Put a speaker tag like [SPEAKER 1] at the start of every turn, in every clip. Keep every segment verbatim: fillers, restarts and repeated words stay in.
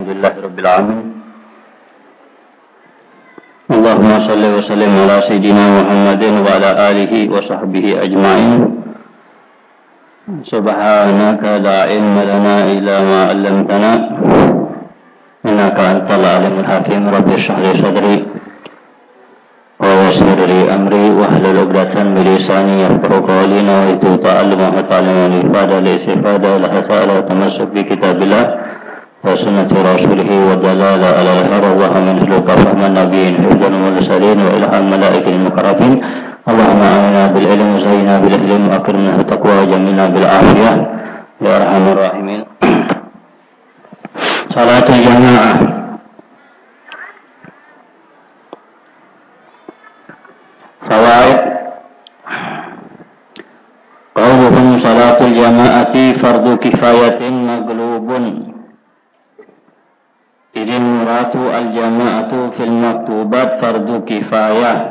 [SPEAKER 1] Alhamdulillah Rabbil Alamin. Allahumma salli wa sallim ala Sayyidina Muhammadin wa ala alihi wa sahbihi ajma'in. Subhanaka la ilma lana illa ma 'allamtana innaka antal alimul hakim. Rabbi shrah li sadri wa yassir li amri wahlul 'uqdatam min lisani yafqahu qawli. Nawaitu ta'alluma wa ta'alluma li fada li istifada la hasala tamassuk bi kitabillah wa sunnati rasulih wa dalala ala al-hara wa min huluka fahman nabiyyin hujjan wal salin wa ilham malaikatil mukarrabin. Allahumma amina bil ilmi zayyina bil ilmi akrimna bil taqwa wa jamilna bil afiyah ya arhamar rahimin. Salatul jamaah. Fawaid. Qauluhum salatul jamaati fardu kifayatin maglubun. Idin muratu al-jama'atu fil maktubat fardu kifayah.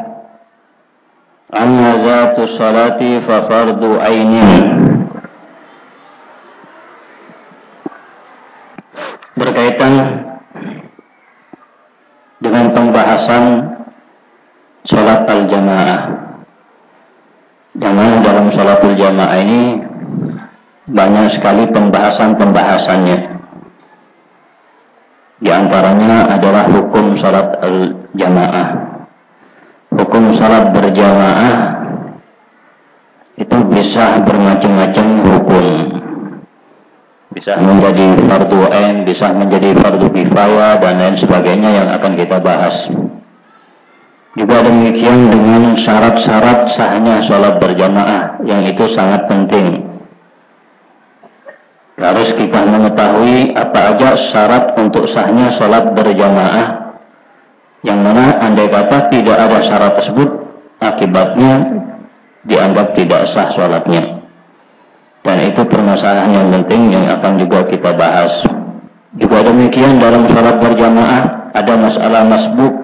[SPEAKER 1] Amma zatu salati fa fardu ainin. Berkaitan dengan pembahasan salat al-jamaah. Yang dalam salatul jamaah ini banyak sekali pembahasan-pembahasannya. Di antaranya adalah hukum salat al-jamaah. Hukum salat berjamaah itu bisa bermacam-macam hukum. Bisa menjadi fardu ain, bisa menjadi fardu kifayah dan lain sebagainya yang akan kita bahas. Juga demikian dengan syarat-syarat sahnya salat berjamaah yang itu sangat penting. Harus kita mengetahui apa aja syarat untuk sahnya salat berjamaah, yang mana andai kata tidak ada syarat tersebut, akibatnya dianggap tidak sah salatnya. Dan itu permasalahan yang penting yang akan juga kita bahas. Juga demikian dalam salat berjamaah ada masalah masbuk,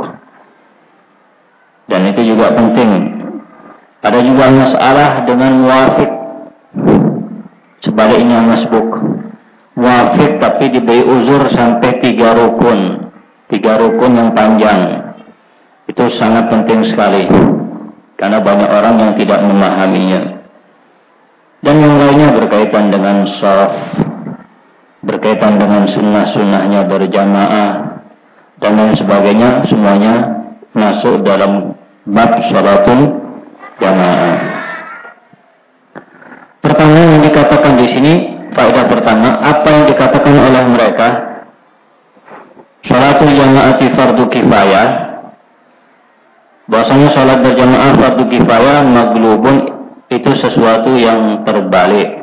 [SPEAKER 1] dan itu juga penting. Ada juga masalah dengan muwafiq. Sebaliknya masbuk, muwafiq tapi diberi uzur sampai tiga rukun, tiga rukun yang panjang. Itu sangat penting sekali, karena banyak orang yang tidak memahaminya. Dan yang lainnya berkaitan dengan shaf, berkaitan dengan sunnah-sunnahnya berjamaah, dan lain sebagainya, semuanya masuk dalam bab salatul jamaah. Pertama yang dikatakan di sini, faedah pertama, apa yang dikatakan oleh mereka salatul jamaati fardu kifayah, bahwasanya salat berjamaah fardu kifayah maglubun, itu sesuatu yang terbalik.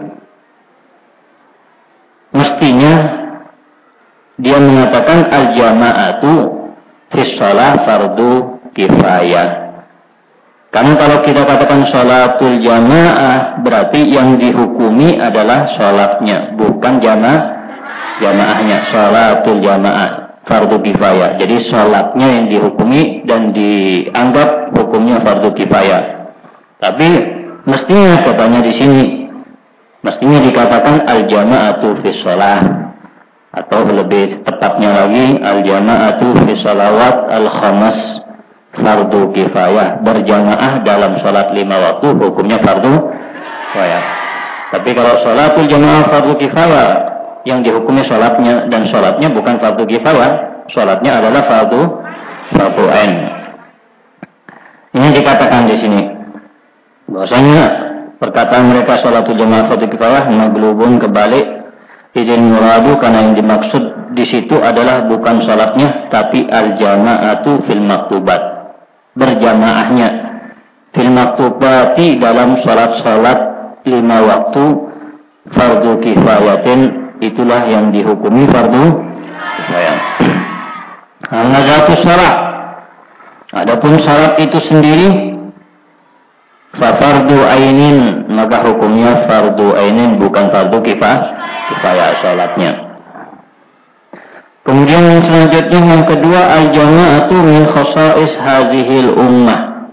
[SPEAKER 1] Mestinya dia mengatakan al-jama'atu fi shalah fardu kifayah. Karena kalau kita katakan sholatul jamaah, berarti yang dihukumi adalah sholatnya, bukan jamaah jamaahnya. Sholatul jamaah fardu kifayah. Jadi sholatnya yang dihukumi dan dianggap hukumnya fardu kifayah. Tapi mestinya katanya di sini, mestinya dikatakan al jamaatu fi sholah, atau lebih tepatnya lagi al jamaatu fi sholawat al khamas fardu kifayah. Berjamaah dalam sholat lima waktu hukumnya fardu kifayah. Tapi kalau sholatul jamaah fardu kifayah, yang dihukumi sholatnya, dan sholatnya bukan fardu kifayah, sholatnya adalah fardu fardu ain. Ini dikatakan di sini bahwasanya perkataan mereka sholatul jamaah fardu kifayah maglubun, kebalik. Idin muradu, karena yang dimaksud di situ adalah bukan sholatnya, tapi al jamaatu fil maktubat, berjamaahnya fil maktubati dalam salat-salat lima waktu fardu kifayatin, itulah yang dihukumi fardu kifayah. Al-nazatu syarat, adapun syarat itu sendiri fa fardu ainin, maka hukumnya fardu ainin, bukan fardu kifayah kifayah salatnya. Kemudian yang selanjutnya yang kedua, al-jama'atu min khasa'is hadhil ummah.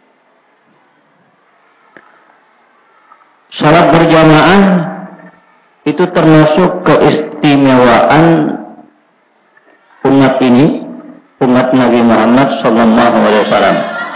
[SPEAKER 1] Salat berjamaah itu termasuk keistimewaan umat ini, umat Nabi Muhammad Sallallahu Alaihi Wasallam.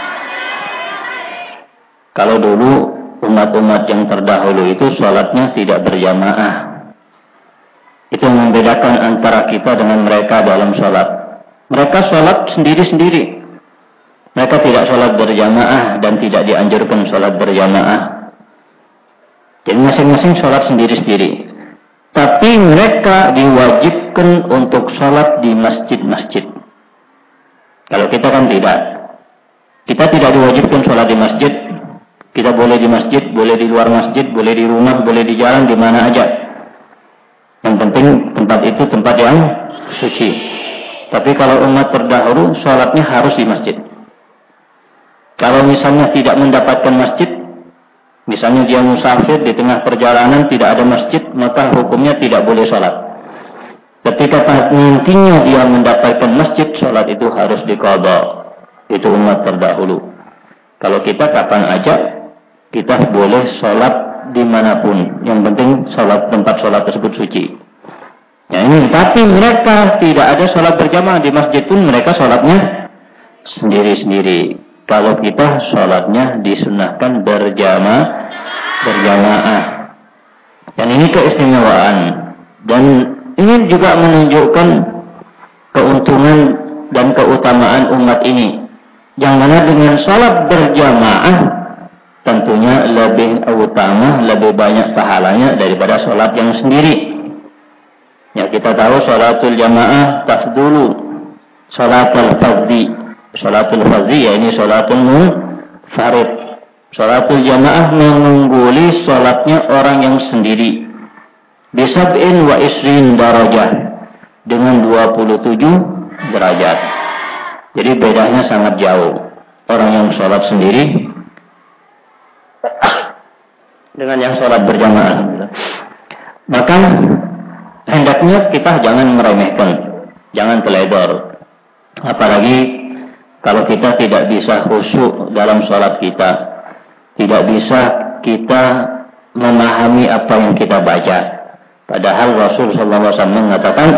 [SPEAKER 1] Kalau dulu umat-umat yang terdahulu itu sholatnya tidak berjamaah. Itu membedakan antara kita dengan mereka dalam sholat. Mereka sholat sendiri-sendiri. Mereka tidak sholat berjamaah dan tidak dianjurkan sholat berjamaah. Jadi masing-masing sholat sendiri-sendiri. Tapi mereka diwajibkan untuk sholat di masjid-masjid. Kalau kita kan tidak. Kita tidak diwajibkan sholat di masjid. Kita boleh di masjid, boleh di luar masjid, boleh di rumah, boleh di jalan, di mana aja. Yang penting tempat itu tempat yang suci. Tapi kalau umat terdahulu, sholatnya harus di masjid. Kalau misalnya tidak mendapatkan masjid, misalnya dia musafir di tengah perjalanan tidak ada masjid, maka hukumnya tidak boleh sholat. Ketika nantinya dia mendapatkan masjid, sholat itu harus diqadha. Itu umat terdahulu. Kalau kita kapan aja, kita boleh sholat dimanapun. Yang penting sholat tempat sholat tersebut suci. Ya ini, tapi mereka tidak ada sholat berjamaah di masjid pun mereka sholatnya sendiri-sendiri. Kalau kita sholatnya disunahkan berjamaah, berjamaah. Dan ini keistimewaan. Dan ini juga menunjukkan keuntungan dan keutamaan umat ini. Yang mana dengan sholat berjamaah tentunya lebih utama, lebih banyak pahalanya daripada sholat yang sendiri. Ya kita tahu sholatul jamaah tafdulu sholatul fardhi. Sholatul fardhi ya ini sholatul munfarid. Sholatul jamaah mengungguli sholatnya orang yang sendiri. Bisab'in wa isrin darajah. Dengan dua puluh tujuh derajat. Jadi bedanya sangat jauh. Orang yang sholat sendiri dengan yang sholat berjamaah. Maka hendaknya kita jangan meremehkan, jangan teledor. Apalagi kalau kita tidak bisa khusyuk dalam sholat kita, tidak bisa kita memahami apa yang kita baca. Padahal Rasul sallallahu alaihi wasallam mengatakan,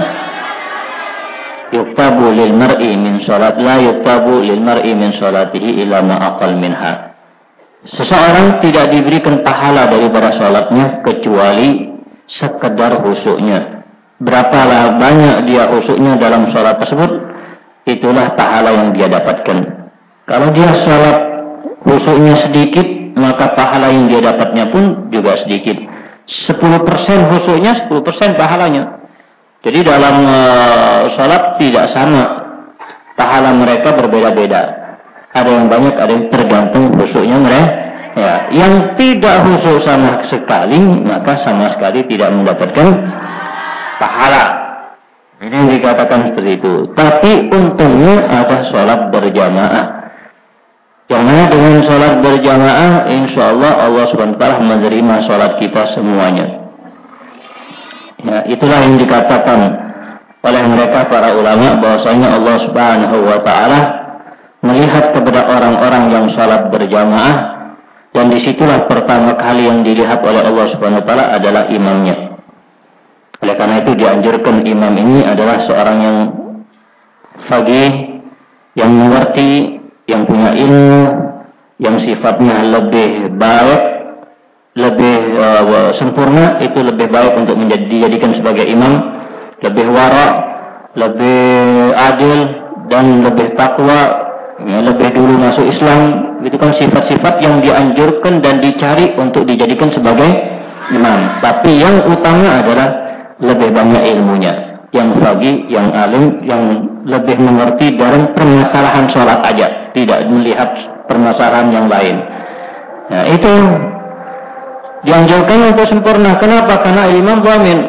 [SPEAKER 1] yuktabu lil mar'i min sholat la yuktabu lil mar'i min sholatihi illa ma aqal minha. Seseorang tidak diberikan pahala daripada sholatnya kecuali sekedar khusyuknya. Berapa banyak dia khusyuknya dalam sholat tersebut, itulah pahala yang dia dapatkan. Kalau dia sholat khusyuknya sedikit, maka pahala yang dia dapatnya pun juga sedikit. sepuluh persen khusyuknya, sepuluh persen pahalanya. Jadi dalam uh, sholat tidak sama. Pahala mereka berbeda-beda. Ada yang banyak, ada yang tergantung khusyuknya mereka. Ya, yang tidak khusyuk sama sekali, maka sama sekali tidak mendapatkan pahala. Ini yang dikatakan seperti itu. Tapi untungnya ada sholat berjamaah. Yang mana dengan sholat berjamaah, insya Allah Allah subhanahu wa taala menerima sholat kita semuanya. Ya, itulah yang dikatakan oleh mereka para ulama bahwasanya Allah subhanahu wa taala melihat kepada orang-orang yang sholat berjamaah, dan disitulah pertama kali yang dilihat oleh Allah subhanahu wa taala adalah imamnya. Oleh karena itu dianjurkan imam ini adalah seorang yang faqih, yang mengerti, yang punya ilmu, yang sifatnya lebih baik, lebih uh, sempurna, itu lebih baik untuk menjadi, dijadikan sebagai imam, lebih wara, lebih adil, dan lebih takwa, ya, lebih dulu masuk Islam. Itu kan sifat-sifat yang dianjurkan dan dicari untuk dijadikan sebagai imam. Tapi yang utama adalah lebih banyak ilmunya, yang faqih, yang alim, yang lebih mengerti dalam permasalahan sholat aja, tidak melihat permasalahan yang lain. Nah, itu dianjurkan untuk sempurna. Kenapa? Karena imam dhamin.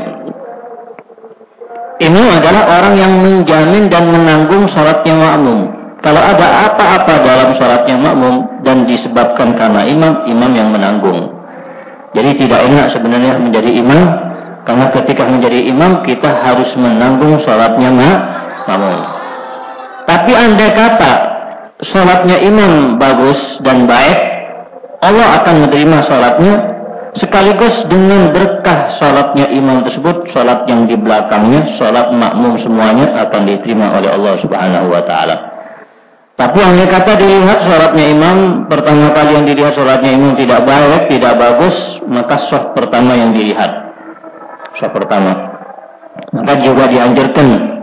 [SPEAKER 1] Imam adalah orang yang menjamin dan menanggung sholatnya makmum. Kalau ada apa-apa dalam sholatnya makmum dan disebabkan karena imam, imam yang menanggung. Jadi tidak enak sebenarnya menjadi imam, karena ketika menjadi imam kita harus menanggung sholatnya makmum. Tapi andai kata sholatnya imam bagus dan baik, Allah akan menerima sholatnya sekaligus dengan berkah salatnya imam tersebut, salat yang di belakangnya, salat makmum semuanya akan diterima oleh Allah Subhanahu wa taala. Tapi yang kata dilihat salatnya imam, pertama kali yang dilihat salatnya imam tidak baik, tidak bagus, maka shaf pertama yang dilihat. Shaf pertama. Maka juga dianjurkan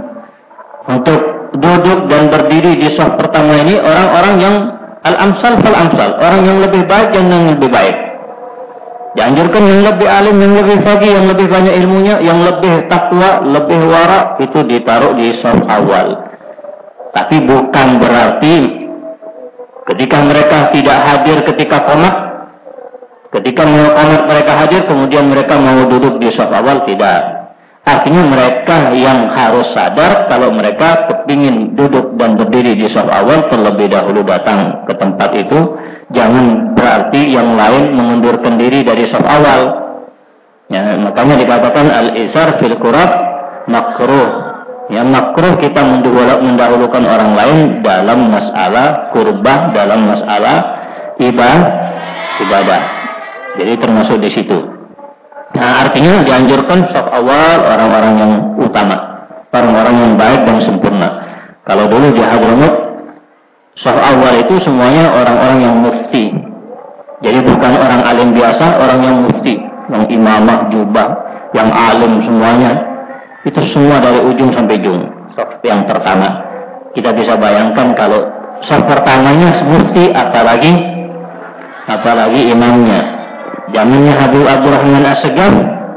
[SPEAKER 1] untuk duduk dan berdiri di shaf pertama ini orang-orang yang al-amsal fal amsal, orang yang lebih baik dan yang lebih baik. Dianjurkan yang lebih alim, yang lebih faqih, yang lebih banyak ilmunya, yang lebih takwa, lebih wara, itu ditaruh di shaf awal. Tapi bukan berarti ketika mereka tidak hadir ketika qomat, ketika mau qomat mereka hadir, kemudian mereka mau duduk di shaf awal, tidak. Artinya mereka yang harus sadar kalau mereka kepingin duduk dan berdiri di shaf awal, terlebih dahulu datang ke tempat itu. Jangan berarti yang lain mengundurkan diri dari shaf awal. Ya, makanya dikatakan al-isar fil qurab makruh. Ya, makruh kita mendahulukan orang lain dalam masalah kurbah, dalam masalah ibadah. ibadah. Jadi termasuk di situ. Nah, artinya dianjurkan shaf awal orang-orang yang utama, orang-orang yang baik dan sempurna. Kalau dulu di Hadramut, shaf awal itu semuanya orang-orang yang mufti. Jadi bukan orang alim biasa, orang yang mufti, yang imamah, jubah, yang alim semuanya. Itu semua dari ujung sampai ujung. Shaf yang pertama. Kita bisa bayangkan kalau shaf pertamanya mufti, apalagi apalagi imamnya. Zamannya Habib Abdurrahman As-Segaf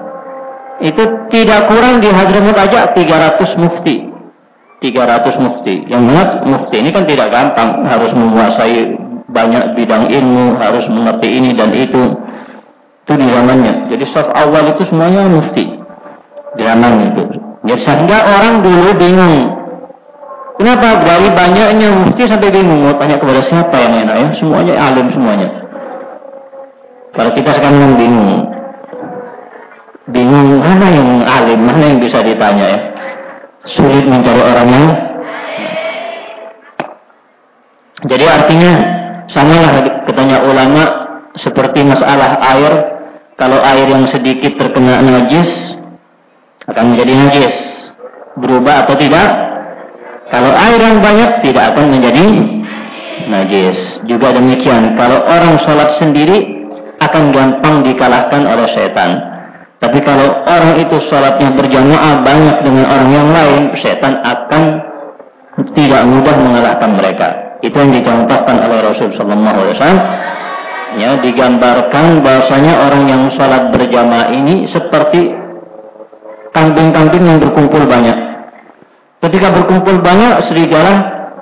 [SPEAKER 1] itu tidak kurang di Hadramut aja tiga ratus mufti. tiga ratus mufti. Yang mana mufti ini kan tidak gampang, harus menguasai banyak bidang ilmu, harus mengerti ini dan itu. Itu di zamannya. Jadi shaf awal itu semuanya mufti. Di zaman itu. Jadi sehingga orang dulu bingung. Kenapa dari banyaknya mufti sampai bingung mau tanya kepada siapa yang enak ya? Semuanya alim semuanya. Kalau kita sekarang bingung. Bingung mana yang alim, mana yang bisa ditanya ya? Sulit mencari orang yang. Jadi artinya samalah katanya ulama seperti masalah air. Kalau air yang sedikit terkena najis akan menjadi najis, berubah atau tidak? Kalau air yang banyak tidak akan menjadi najis. Juga demikian, kalau orang sholat sendiri akan gampang dikalahkan oleh setan. Tapi kalau orang itu sholatnya berjamaah banyak dengan orang yang lain, setan akan tidak mudah mengalahkan mereka. Itu yang dicontohkan oleh Rasul Sallallahu Alaihi Wasallam. Ya, digambarkan bahwasanya orang yang sholat berjamaah ini seperti kambing-kambing yang berkumpul banyak. Ketika berkumpul banyak, serigala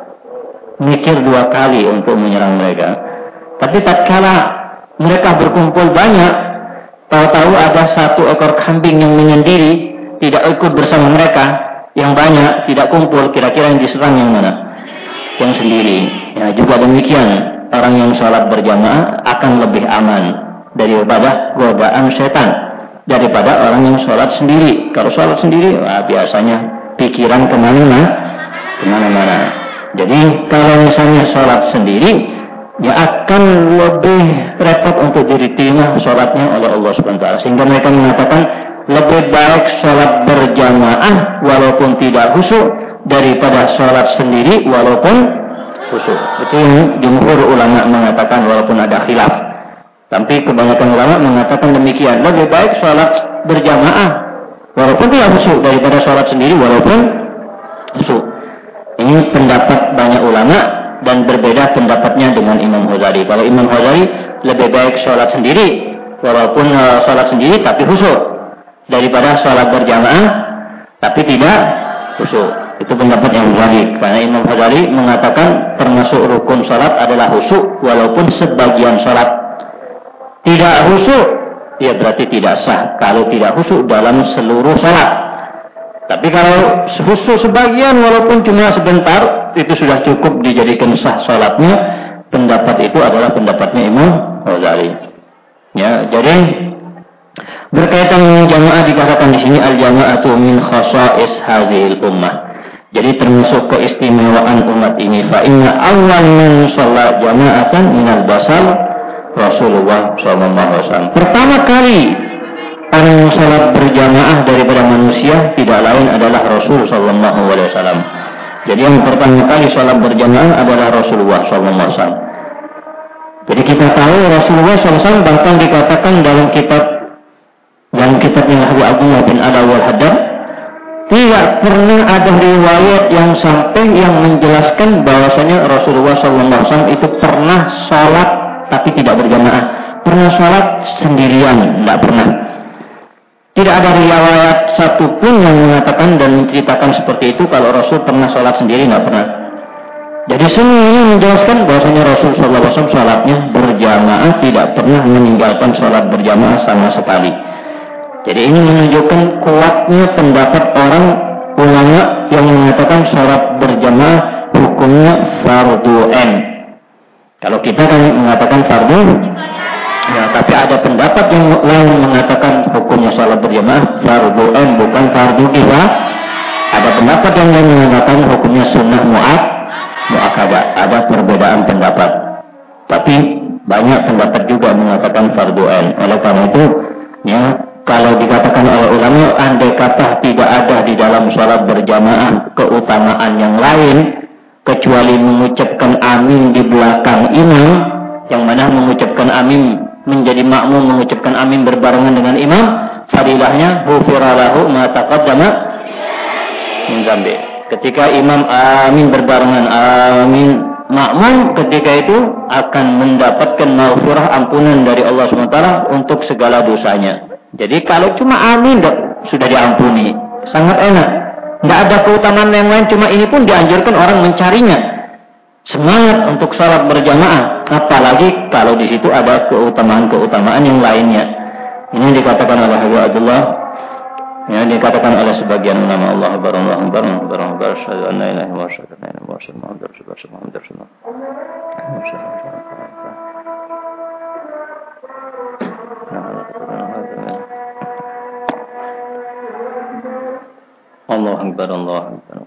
[SPEAKER 1] mikir dua kali untuk menyerang mereka. Tapi tatkala mereka berkumpul banyak, tahu-tahu ada satu ekor kambing yang menyendiri, tidak ikut bersama mereka, yang banyak tidak kumpul, kira-kira yang diserang yang mana? Yang sendiri. Ya, juga demikian, orang yang sholat berjamaah akan lebih aman daripada godaan setan, daripada orang yang sholat sendiri. Kalau sholat sendiri, wah, biasanya pikiran kemana-mana, kemana-mana. Jadi kalau misalnya sholat sendiri, dia akan lebih repot untuk diterima sholatnya oleh Allah Subhanahu wa taala. Sehingga mereka mengatakan lebih baik sholat berjamaah walaupun tidak khusyuk daripada sholat sendiri walaupun khusyuk. Itu yang jumhur ulama mengatakan walaupun ada khilaf. Tapi kebanyakan ulama mengatakan demikian. Lebih baik sholat berjamaah walaupun tidak khusyuk daripada sholat sendiri walaupun khusyuk. Ini pendapat banyak ulama. Dan berbeda pendapatnya dengan Imam Ghazali. Kalau Imam Ghazali lebih baik sholat sendiri, walaupun uh, sholat sendiri tapi khusyuk, daripada sholat berjamaah tapi tidak khusyuk. Itu pendapat yang Ghazali. Karena Imam Ghazali mengatakan termasuk rukun sholat adalah khusyuk, walaupun sebagian sholat tidak khusyuk, ya berarti tidak sah. Kalau tidak khusyuk dalam seluruh sholat. Tapi kalau khusyuk sebagian walaupun cuma sebentar, itu sudah cukup dijadikan sah sholatnya. Pendapat itu adalah pendapatnya Imam Ghazali. Ya, jadi berkaitan dengan jamaah dikatakan di sini al-jama'atu min khasa'is hazil ummah. Jadi termasuk keistimewaan umat ini. Fa inna awwal man shalla jama'atan minal basal Rasulullah shallallahu alaihi wasallam. Pertama kali orang yang salat berjamaah daripada manusia tidak lain adalah Rasul shallallahu alaihi wasallam. Jadi yang pertama kali salat berjamaah adalah Rasulullah shallallahu alaihi wasallam. Jadi kita tahu Rasulullah shallallahu alaihi wasallam bahkan dikatakan dalam kitab dalam kitabnya Abu Abdullah bin Adawi al-Haddad, tidak pernah ada riwayat yang sampai yang menjelaskan bahwasanya Rasulullah shallallahu alaihi wasallam itu pernah salat tapi tidak berjamaah, pernah salat sendirian, tidak pernah. Tidak ada riwayat satupun yang mengatakan dan menceritakan seperti itu kalau Rasul pernah salat sendiri, tidak pernah. Jadi semua ini menjelaskan bahwasanya Rasul shallallahu alaihi wasallam salatnya berjamaah, tidak pernah meninggalkan salat berjamaah sama sekali. Jadi ini menunjukkan kuatnya pendapat orang ulama yang mengatakan salat berjamaah hukumnya fardu ain. Kalau kita kan mengatakan fardu, ya, tapi ada pendapat yang lain mengatakan hukumnya salat berjamaah fardu ain bukan fardu kifayah. Ada pendapat yang lain mengatakan hukumnya sunnah mu'ad mu'akkadah. Ada perbedaan pendapat. Tapi banyak pendapat juga mengatakan fardu ain. Oleh karena itu, ya, kalau dikatakan oleh ulama, andai kata tidak ada di dalam salat berjamaah keutamaan yang lain kecuali mengucapkan amin di belakang imam, yang mana mengucapkan amin menjadi makmum mengucapkan amin berbarengan dengan imam, fadilahnya ghufira lahu ma taqaddama min dzambi. Ketika imam amin berbarengan amin makmum, ketika itu akan mendapatkan maghfirah, ampunan dari Allah subhanahu wa taala untuk segala dosanya. Jadi kalau cuma amin sudah diampuni, sangat enak. Tidak ada keutamaan yang lain, cuma ini pun dianjurkan orang mencarinya. Semangat untuk salat berjamaah, apalagi kalau di situ ada keutamaan-keutamaan yang lainnya. Ini dikatakan oleh Abu Abdullah, ya, dikatakan oleh sebagian ulama, Allah barallahu barallahu barallahu barallahu an la ilaha illallah wa la ilaha illallah. Allah Akbar, Allah Akbar.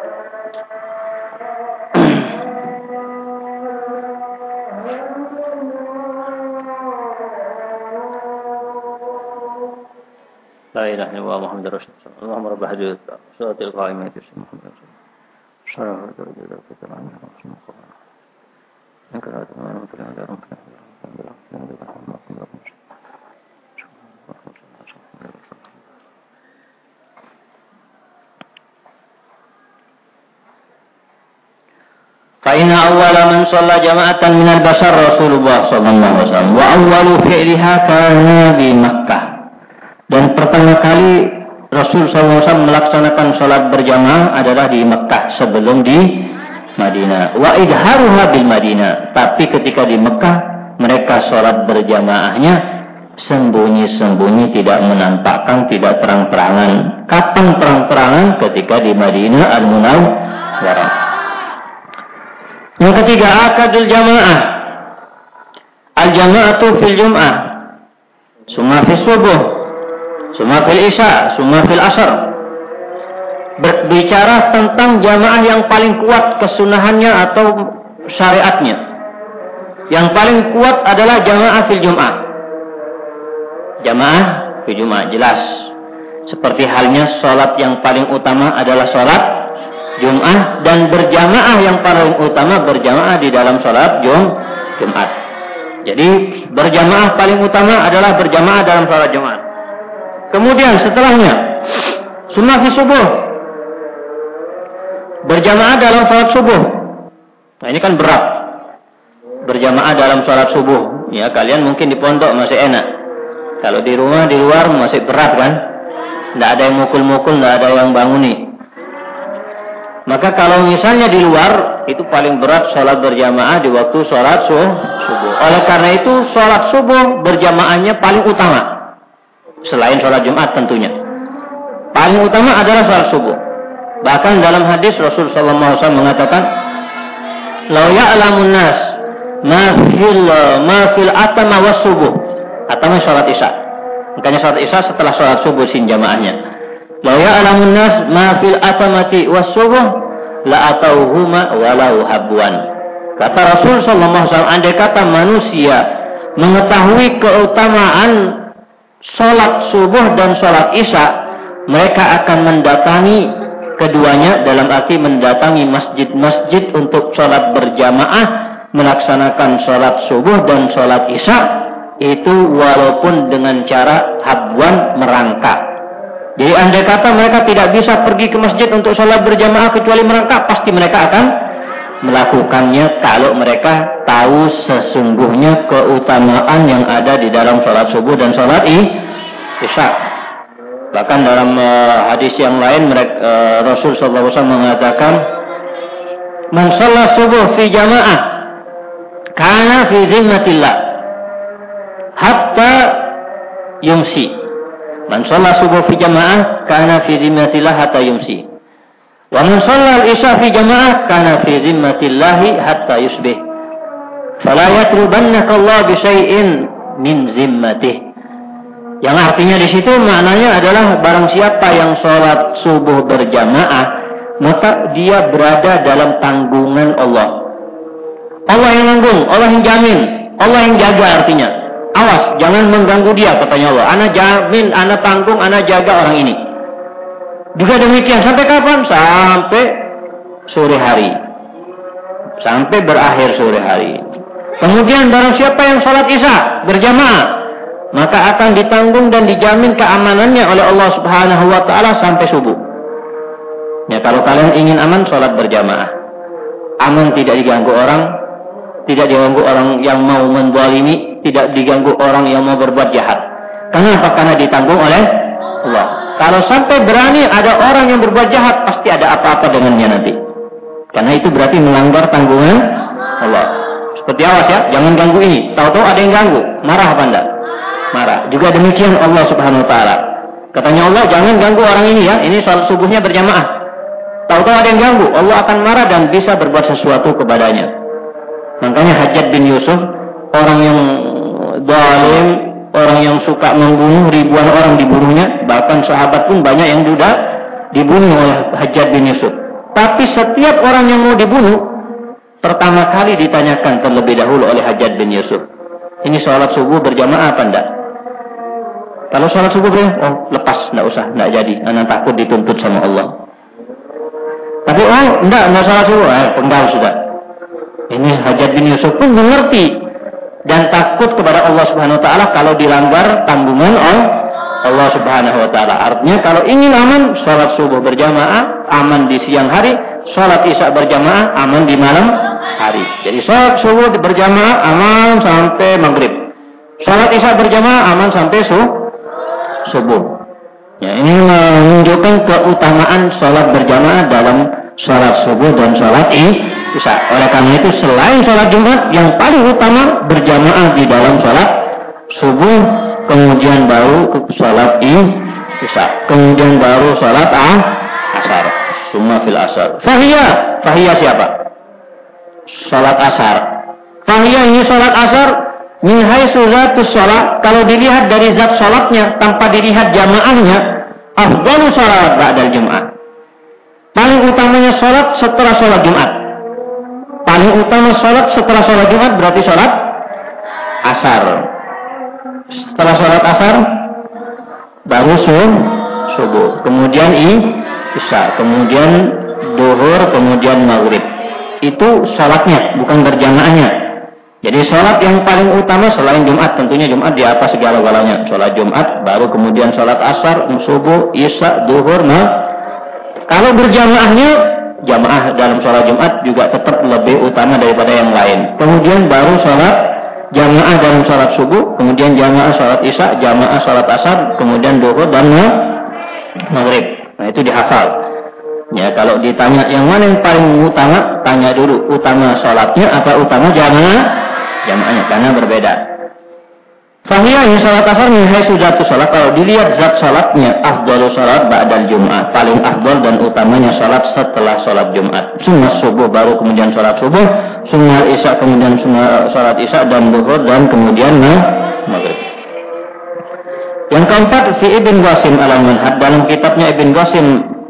[SPEAKER 1] La ilaha illallah Muhammadur Rasulullah. Allahumma rabb hadhihi as-salatil qa'imati Muhammadur Rasulullah. Sallallahu alaihi wa sallam. Yang kedua, teman-teman yang ada فإن أول من صلى جماعة من البشر رسول الله صلى الله عليه وسلم وأول فعلها كان بمكة. Dan pertama kali Rasul sallallahu alaihi wasallam melaksanakan salat berjamaah adalah di Mekah sebelum di Madinah. Wa idharuha bil Madinah. Tapi ketika di Mekah mereka salat berjamaahnya sembunyi-sembunyi, tidak menampakkan, tidak terang-terangan. Kapan terang-terangan? Ketika di Madinah Al-Munawwarah. Yang ketiga, akadul jamaah. Al-jama'atu fil jum'ah. Summa fil subuh. Summa fil isya. Summa fil asar. Berbicara tentang jamaah yang paling kuat kesunahannya atau syariatnya. Yang paling kuat adalah jamaah fil jum'ah. Jamaah fil jum'ah, jelas. Seperti halnya salat yang paling utama adalah salat Jum'ah, dan berjamaah yang paling utama berjamaah di dalam salat Jum Jumat. Jadi berjamaah paling utama adalah berjamaah dalam salat Jumat. Kemudian setelahnya sunnah fi subuh, berjamaah dalam salat subuh. Nah ini kan berat, berjamaah dalam salat subuh. Ya, kalian mungkin di pondok masih enak. Kalau di rumah, di luar masih berat kan? Tidak ada yang mukul-mukul, tidak ada yang banguni. Maka kalau misalnya di luar, itu paling berat sholat berjamaah di waktu sholat subuh. Oleh karena itu, sholat subuh berjamaahnya paling utama. Selain sholat Jumat tentunya. Paling utama adalah sholat subuh. Bahkan dalam hadis Rasul sallallahu alaihi wasallam mengatakan, "Lau ya'lamun nas ma fil ma fil atama was subuh." Atama sholat Isya. Makanya sholat Isya setelah sholat subuh sin jamaahnya. La ya'lamun nas ma fil atamati was subuh la atauhuma walau habwan. Kata Rasul sallallahu alaihi wasallam, andai kata manusia mengetahui keutamaan sholat subuh dan sholat isya, mereka akan mendatangi keduanya, dalam arti mendatangi masjid-masjid untuk sholat berjamaah, melaksanakan sholat subuh dan sholat isya, itu walaupun dengan cara habwan, merangkak. Jadi andai kata mereka tidak bisa pergi ke masjid untuk sholat berjamaah kecuali merangkak, pasti mereka akan melakukannya kalau mereka tahu sesungguhnya keutamaan yang ada di dalam sholat subuh dan sholat isya. Bahkan dalam uh, hadis yang lain mereka, uh, Rasul sallallahu alaihi wasallam mengatakan, "Man shalla subuh fi jamaah kana fi zimmatillah hatta yumsi." Man shalla subuh fi jamaah kana fi zimmatillah hatta yumsi. Wa man shalla al-isya fi jamaah kana fi zimmatillahi hatta yusbih. Fala yatrubannaka Allah bi syai'in min zimmatih. Yang artinya di situ maknanya adalah barang siapa yang sholat subuh berjamaah, maka dia berada dalam tanggungan Allah. Allah yang nanggung, Allah yang jamin, Allah yang jaga artinya. Awas, jangan mengganggu dia, katanya Allah. Ana jamin, ana tanggung, ana jaga orang ini. Juga demikian, sampai kapan? Sampai sore hari. Sampai berakhir sore hari. Kemudian barang siapa yang sholat isya berjamaah, maka akan ditanggung dan dijamin keamanannya oleh Allah Subhanahu wa taala sampai subuh. Ya, kalau kalian ingin aman, sholat berjamaah. Aman, tidak diganggu orang, tidak diganggu orang yang mau menzalimi, tidak diganggu orang yang mau berbuat jahat. Kenapa? Karena ditanggung oleh Allah. Kalau sampai berani ada orang yang berbuat jahat, pasti ada apa-apa dengannya nanti. Karena itu berarti melanggar tanggungan Allah. Seperti awas ya, jangan ganggu ini. Tahu-tahu ada yang ganggu, marah apa enggak? Marah. Juga demikian Allah Subhanahu wa taala. Katanya Allah, jangan ganggu orang ini ya. Ini salat subuhnya berjamaah. Tahu-tahu ada yang ganggu, Allah akan marah dan bisa berbuat sesuatu kepadanya. Makanya Hajjaj bin Yusuf, orang yang zalim, orang yang suka membunuh, ribuan orang dibunuhnya, bahkan sahabat pun banyak yang sudah dibunuh oleh Hajjaj bin Yusuf. Tapi setiap orang yang mau dibunuh, pertama kali ditanyakan terlebih dahulu oleh Hajjaj bin Yusuf, ini sholat subuh berjamaah apa enggak? Kalau sholat subuh berjamaah, oh lepas, enggak usah, enggak jadi, anak takut dituntut sama Allah. Tapi oh enggak, enggak sholat subuh, eh penggal sudah. Ini Hajjaj bin Yusuf pun mengerti dan takut kepada Allah Subhanahu wa taala kalau dilanggar tanggungan Allah Subhanahu wa taala. Artinya kalau ingin aman, salat subuh berjamaah aman di siang hari, salat isya berjamaah aman di malam hari. Jadi salat subuh berjamaah aman sampai maghrib. Salat isya berjamaah aman sampai subuh. Ya, ini menunjukkan keutamaan salat berjamaah dalam salat subuh dan salat isya. Oleh karena itu selain sholat Jumat, yang paling utama berjamaah di dalam sholat subuh, kemudian baru sholat isya, kemudian baru sholat asar. Summa fil asar. Fahiyah, fahiyah siapa? Sholat asar. Fahiyah ini sholat asar min haitsu zatus sholat. Kalau dilihat dari zat sholatnya tanpa dilihat jamaahnya, afdalu sholat ba'dal Jumat. Paling utamanya sholat setelah sholat Jumat. Paling utama sholat setelah sholat Jumat berarti sholat asar. Setelah sholat asar baru subuh, kemudian isya, kemudian duhur, kemudian maghrib. Itu sholatnya, bukan berjamaahnya. Jadi sholat yang paling utama selain Jumat, tentunya Jumat di atas segala-galanya. Sholat Jumat, baru kemudian sholat asar, subuh, isya, duhur. Nah, kalau berjamaahnya, jamaah dalam sholat Jumat juga tetap lebih utama daripada yang lain. Kemudian baru sholat jamaah dalam sholat subuh, kemudian jamaah sholat isya, jamaah sholat asar, kemudian duhur dan maghrib. Nah itu dihafal. Ya, kalau ditanya yang mana yang paling utama, tanya dulu utama sholatnya apa utama jamaah jamaahnya, karena berbeda. Fahiyah yang sholat asar minhai sujatu sholat. Kalau dilihat zat sholatnya, afdalu sholat ba'dal Jum'at, paling afdal dan utamanya sholat setelah sholat Jumat. Summa subuh, baru kemudian sholat subuh, summa isya, kemudian sholat isya, dan duhur, dan kemudian maghrib. Yang keempat, fi Ibn Qasim al-Manhaj, dalam kitabnya Ibn Qasim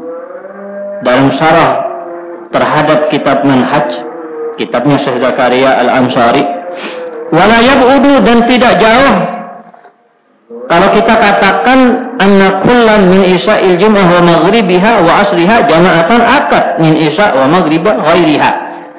[SPEAKER 1] dalam syarah terhadap kitab Manhaj, kitabnya Syekh Zakaria al-Ansari, Wala yab'udu, dan tidak jauh kalau kita katakan anna kullan min isya'il jum'ah wa maghribiha wa asliha jama'atan akad min isya' wa maghriba ghairiha.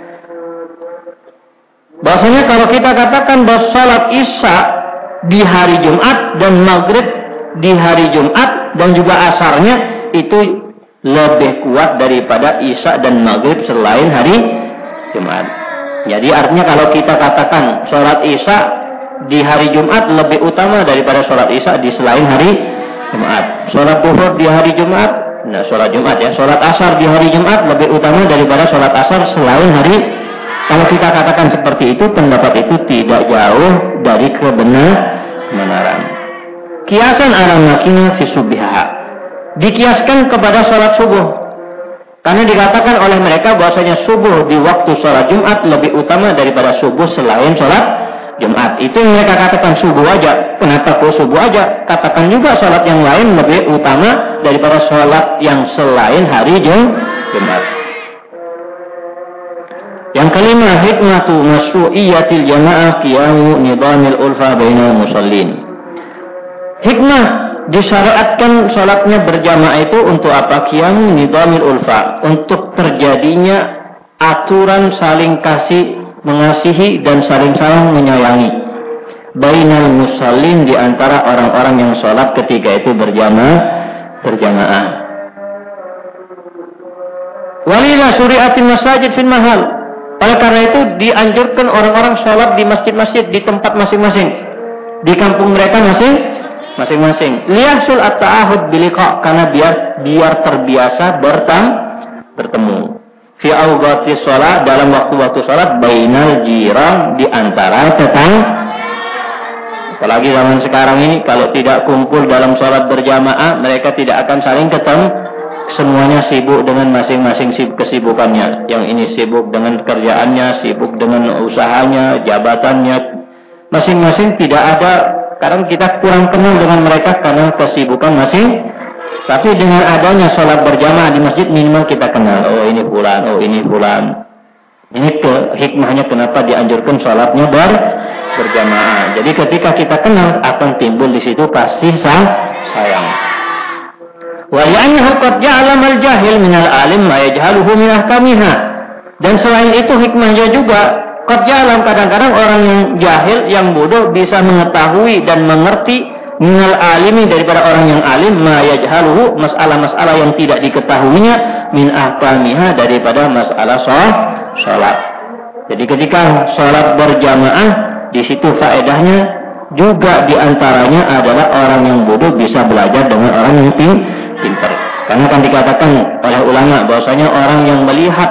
[SPEAKER 1] Bahasanya kalau kita katakan bahwa salat isya di hari Jumat dan maghrib di hari Jumat dan juga asarnya itu lebih kuat daripada isya dan maghrib selain hari Jumat. Jadi artinya kalau kita katakan salat isya di hari Jumat lebih utama daripada salat isya di selain hari Jumat. Salat zuhur di hari Jumat, nah salat Jumat ya, salat asar di hari Jumat lebih utama daripada salat asar selain hari. Kalau kita katakan seperti itu, pendapat itu tidak jauh dari kebenaran. Kiasan ala makina fi subha. Dikiaskan kepada salat subuh. Karena dikatakan oleh mereka bahwasanya subuh di waktu salat Jumat lebih utama daripada subuh selain salat Jumat. Itu yang mereka katakan subuh aja. Kenapa kok subuh aja? Katakan juga salat yang lain lebih utama daripada salat yang selain hari Jumat. Yang kelima, hikmatu masyru'iyatil jama'ah qiyamu nidamil ulfa bainal musallin. Hikmah disyariatkan salatnya berjamaah itu untuk apa? Qiyamu nidamil ulfa, untuk terjadinya aturan saling kasih mengasihi dan saling-saling menyayangi bainal musallin, di antara orang-orang yang salat ketika itu berjamaah berjamaah. Walila syuri'atin masajid fil mahal. Oleh karena itu dianjurkan orang-orang sholat di masjid-masjid di tempat masing-masing, di kampung mereka masing masing-masing. Liyahsul at-ta'ahud biliqa, karena biar biar terbiasa bertam bertemu. Fi awqatis sholat, dalam waktu-waktu sholat, bainal jiran, di antara tetangga. Apalagi zaman sekarang ini kalau tidak kumpul dalam sholat berjamaah, mereka tidak akan saling ketemu. Semuanya sibuk dengan masing-masing kesibukannya. Yang ini sibuk dengan kerjaannya, sibuk dengan usahanya, jabatannya. Masing-masing tidak ada. Kadang kita kurang kenal dengan mereka karena kesibukan masing. Tapi dengan adanya sholat berjamaah di masjid, minimal kita kenal. Oh ini fulan, oh ini fulan. Ini ke, hikmahnya kenapa dianjurkan sholatnya ber, berjamaah. Jadi ketika kita kenal, akan timbul di situ kasih sayang. Wa ya'annahu qad ja'ala al-jahil minal alim ma yajhaluhu min ahkamiha. Dan selain itu hikmahnya juga qad ja'ala, kadang-kadang orang yang jahil, yang bodoh bisa mengetahui dan mengerti minal alimi, daripada orang yang alim, ma yajhaluhu, masalah-masalah yang tidak diketahuinya, min ahkamiha, daripada masalah salat. Jadi ketika salat berjamaah, di situ faedahnya juga diantaranya adalah orang yang bodoh bisa belajar dengan orang yang pintar. Karena kan dikatakan oleh ulama bahwasanya orang yang melihat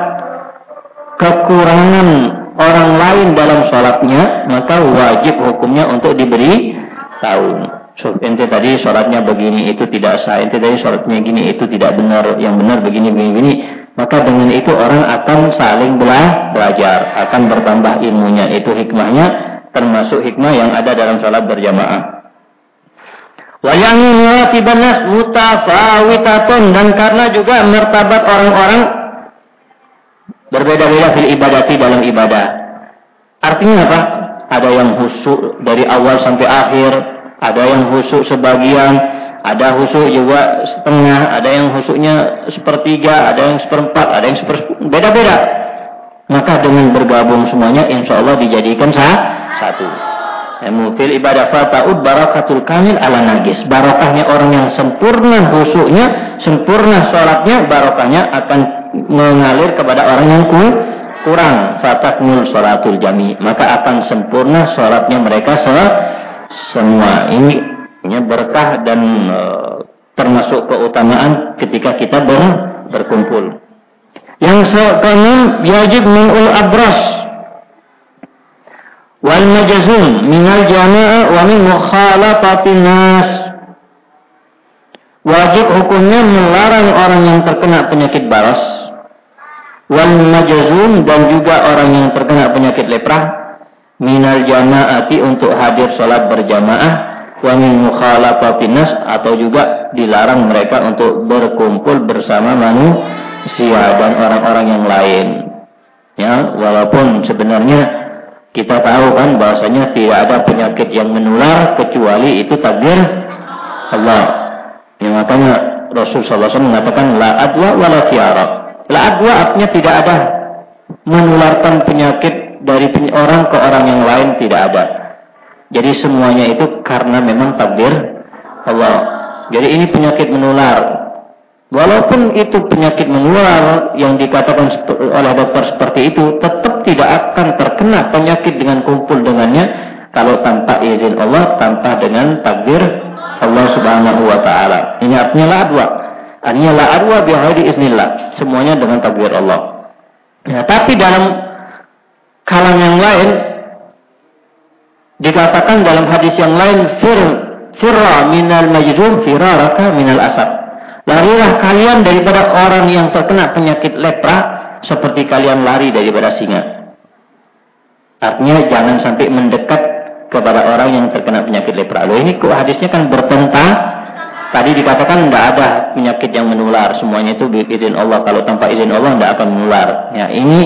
[SPEAKER 1] kekurangan orang lain dalam sholatnya, maka wajib hukumnya untuk diberi tahu. So, ente tadi sholatnya begini, itu tidak sah. Ente tadi sholatnya gini, itu tidak benar. Yang benar begini, begini, begini. Maka dengan itu orang akan saling belajar, akan bertambah ilmunya. Itu hikmahnya, termasuk hikmah yang ada dalam sholat berjamaah. Wa yamin ratiban nas mutafawitatun, dan karena juga martabat orang-orang berbeda-beda fil ibadati, dalam ibadah. Artinya apa? Ada yang khusyuk dari awal sampai akhir, ada yang khusyuk sebagian, ada khusyuk juga setengah, ada yang khusyuknya sepertiga, ada yang seperempat, ada yang sepersepuluh, beda-beda. Maka dengan bergabung semuanya, insya Allah dijadikan sah, satu. Fil ibadah fata'ud barakatul kamil ala nagis. Barakahnya orang yang sempurna khusyuknya, sempurna sholatnya, barakahnya akan mengalir kepada orang yang kurang. Fatakmul sholatul jami, maka akan sempurna sholatnya mereka semua. Ini, ini berkah dan e, termasuk keutamaan ketika kita ber, berkumpul. Yang keenam, yajib minul abras wal majazum minal jamaah wa min mukhalafatin nas. Wajib hukumnya melarang orang yang terkena penyakit baras, wal majazum, dan juga orang yang terkena penyakit leprah, minal jamaati, untuk hadir sholat berjamaah, wa min mukhalafatin nas, atau juga dilarang mereka untuk berkumpul bersama manusia dan orang-orang yang lain. Ya, walaupun sebenarnya Kita tahu kan bahwasanya tidak ada penyakit yang menular kecuali itu takdir Allah. Yang makanya Rasul sallallahu alaihi wasallam mengatakan la adwa wala tiara. La adwa artinya tidak ada menularkan penyakit dari orang ke orang yang lain, tidak ada. Jadi semuanya itu karena memang takdir Allah. Jadi ini penyakit menular. Walaupun itu penyakit menular yang dikatakan oleh dokter seperti itu, tetap tidak akan terkena penyakit dengan kumpul dengannya kalau tanpa izin Allah, tanpa dengan takdir Allah Subhanahu wa taala. Ini artinya la adwa. Artinya la adwa bi ghairi iznillah. Semuanya dengan takdir Allah. Nah, tapi dalam kalam yang lain dikatakan dalam hadis yang lain fir firra minal majzum firaraka minal asad. Larilah kalian daripada orang yang terkena penyakit lepra seperti kalian lari daripada singa. Artinya jangan sampai mendekat kepada orang yang terkena penyakit lepra. Loh, ini kok hadisnya kan bertentang. Tadi dikatakan tidak ada penyakit yang menular, semuanya itu izin Allah. Kalau tanpa izin Allah tidak akan menular. Ya, ini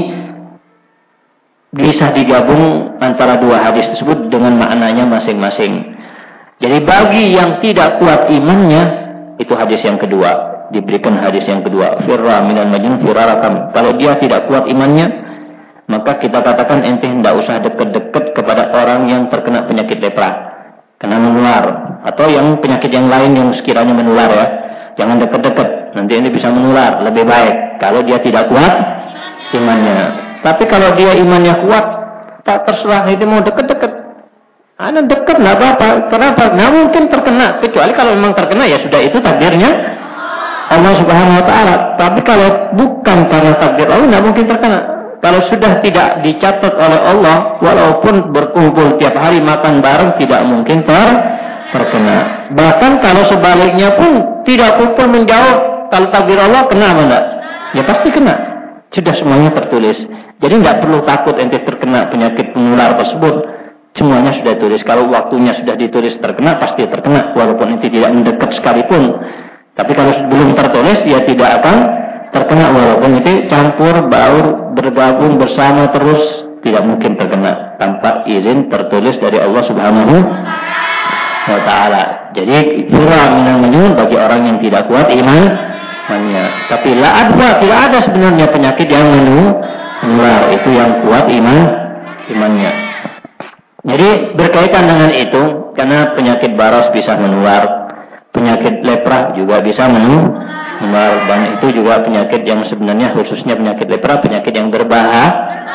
[SPEAKER 1] bisa digabung antara dua hadis tersebut dengan maknanya masing-masing. Jadi bagi yang tidak kuat imannya, itu hadis yang kedua, diberikan hadis yang kedua, firra minal majnun firarakam. Kalau dia tidak kuat imannya, maka kita katakan ente tidak usah dekat-dekat kepada orang yang terkena penyakit lepra, kena menular, atau yang penyakit yang lain yang sekiranya menular ya. Jangan dekat-dekat, nanti ini bisa menular. Lebih baik kalau dia tidak kuat imannya. Tapi kalau dia imannya kuat, tak terserah itu mau dekat-dekat. Anda dekat nggak apa-apa. Kenapa? Nggak mungkin terkena. Kecuali kalau memang terkena ya sudah, itu takdirnya Allah Subhanahu Wa Taala. Tapi kalau bukan karena takdir Allah, nggak mungkin terkena. Kalau sudah tidak dicatat oleh Allah, walaupun berkumpul tiap hari makan bareng, tidak mungkin ter terkena. Bahkan kalau sebaliknya pun tidak kumpul menjauh, kalau takdir Allah kena apa enggak? Ya pasti kena. Sudah semuanya tertulis. Jadi nggak perlu takut ente terkena penyakit menular tersebut. Semuanya sudah ditulis. Kalau waktunya sudah ditulis terkena, pasti terkena. Walaupun itu tidak mendekat sekalipun. Tapi kalau belum tertulis, ya tidak akan terkena. Walaupun itu campur, baur, bergabung bersama terus, tidak mungkin terkena. Tanpa izin tertulis dari Allah Subhanahu wa ta'ala. Jadi, firra minal majnun bagi orang yang tidak kuat imannya. Tapi la adwa, tidak ada sebenarnya penyakit yang menular. Itu yang kuat iman imannya. Jadi berkaitan dengan itu, karena penyakit baros bisa menular, penyakit lepra juga bisa menular, dan itu juga penyakit yang sebenarnya khususnya penyakit lepra, penyakit yang berbahaya.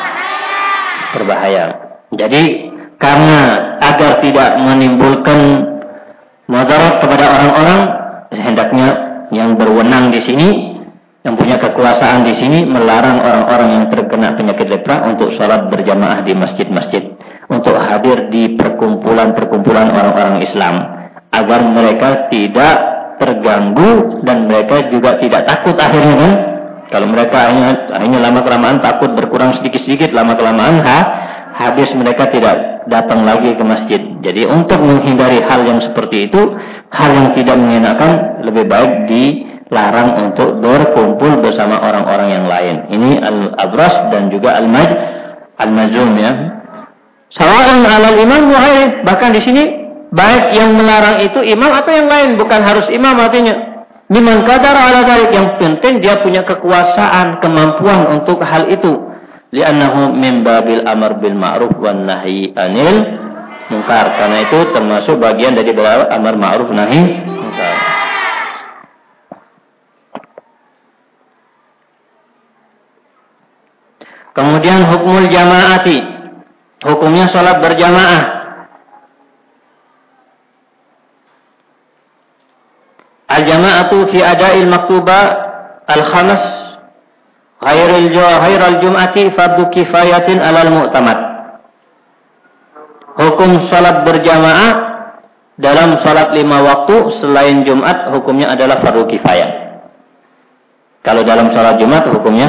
[SPEAKER 1] berbahaya. Jadi karena agar tidak menimbulkan mudarat kepada orang-orang, hendaknya yang berwenang di sini, yang punya kekuasaan di sini, melarang orang-orang yang terkena penyakit lepra untuk sholat berjamaah di masjid-masjid, untuk hadir di perkumpulan-perkumpulan orang-orang Islam, agar mereka tidak terganggu dan mereka juga tidak takut akhirnya kan. Kalau mereka hanya, hanya lama-kelamaan takut, berkurang sedikit-sedikit, lama-kelamaan ha, habis mereka tidak datang lagi ke masjid. Jadi untuk menghindari hal yang seperti itu, hal yang tidak mengenakan, lebih baik dilarang untuk berkumpul bersama orang-orang yang lain. Ini al-abras dan juga al-maj al-majum ya. Sawa'un 'alal imam wa ghairi. Bahkan di sini baik yang melarang itu imam atau yang lain, bukan harus imam artinya. Liman qadara 'ala dzalik, yang penting dia punya kekuasaan, kemampuan untuk hal itu. Li'annahu min babil amr bil ma'ruf wan nahyi 'anil munkar. Karena itu termasuk bagian dari amar ma'ruf nahi munkar. Kemudian hukmul jamaati. Hukumnya sholat berjamaah. Al-jama'atu fi ada'il maktuba al-khamas ghairil ghairil jum'ati fardu kifayatin 'alal mu'tamad. Hukum sholat berjamaah dalam sholat lima waktu selain Jumat hukumnya adalah fardu kifayah. Kalau dalam sholat Jumat hukumnya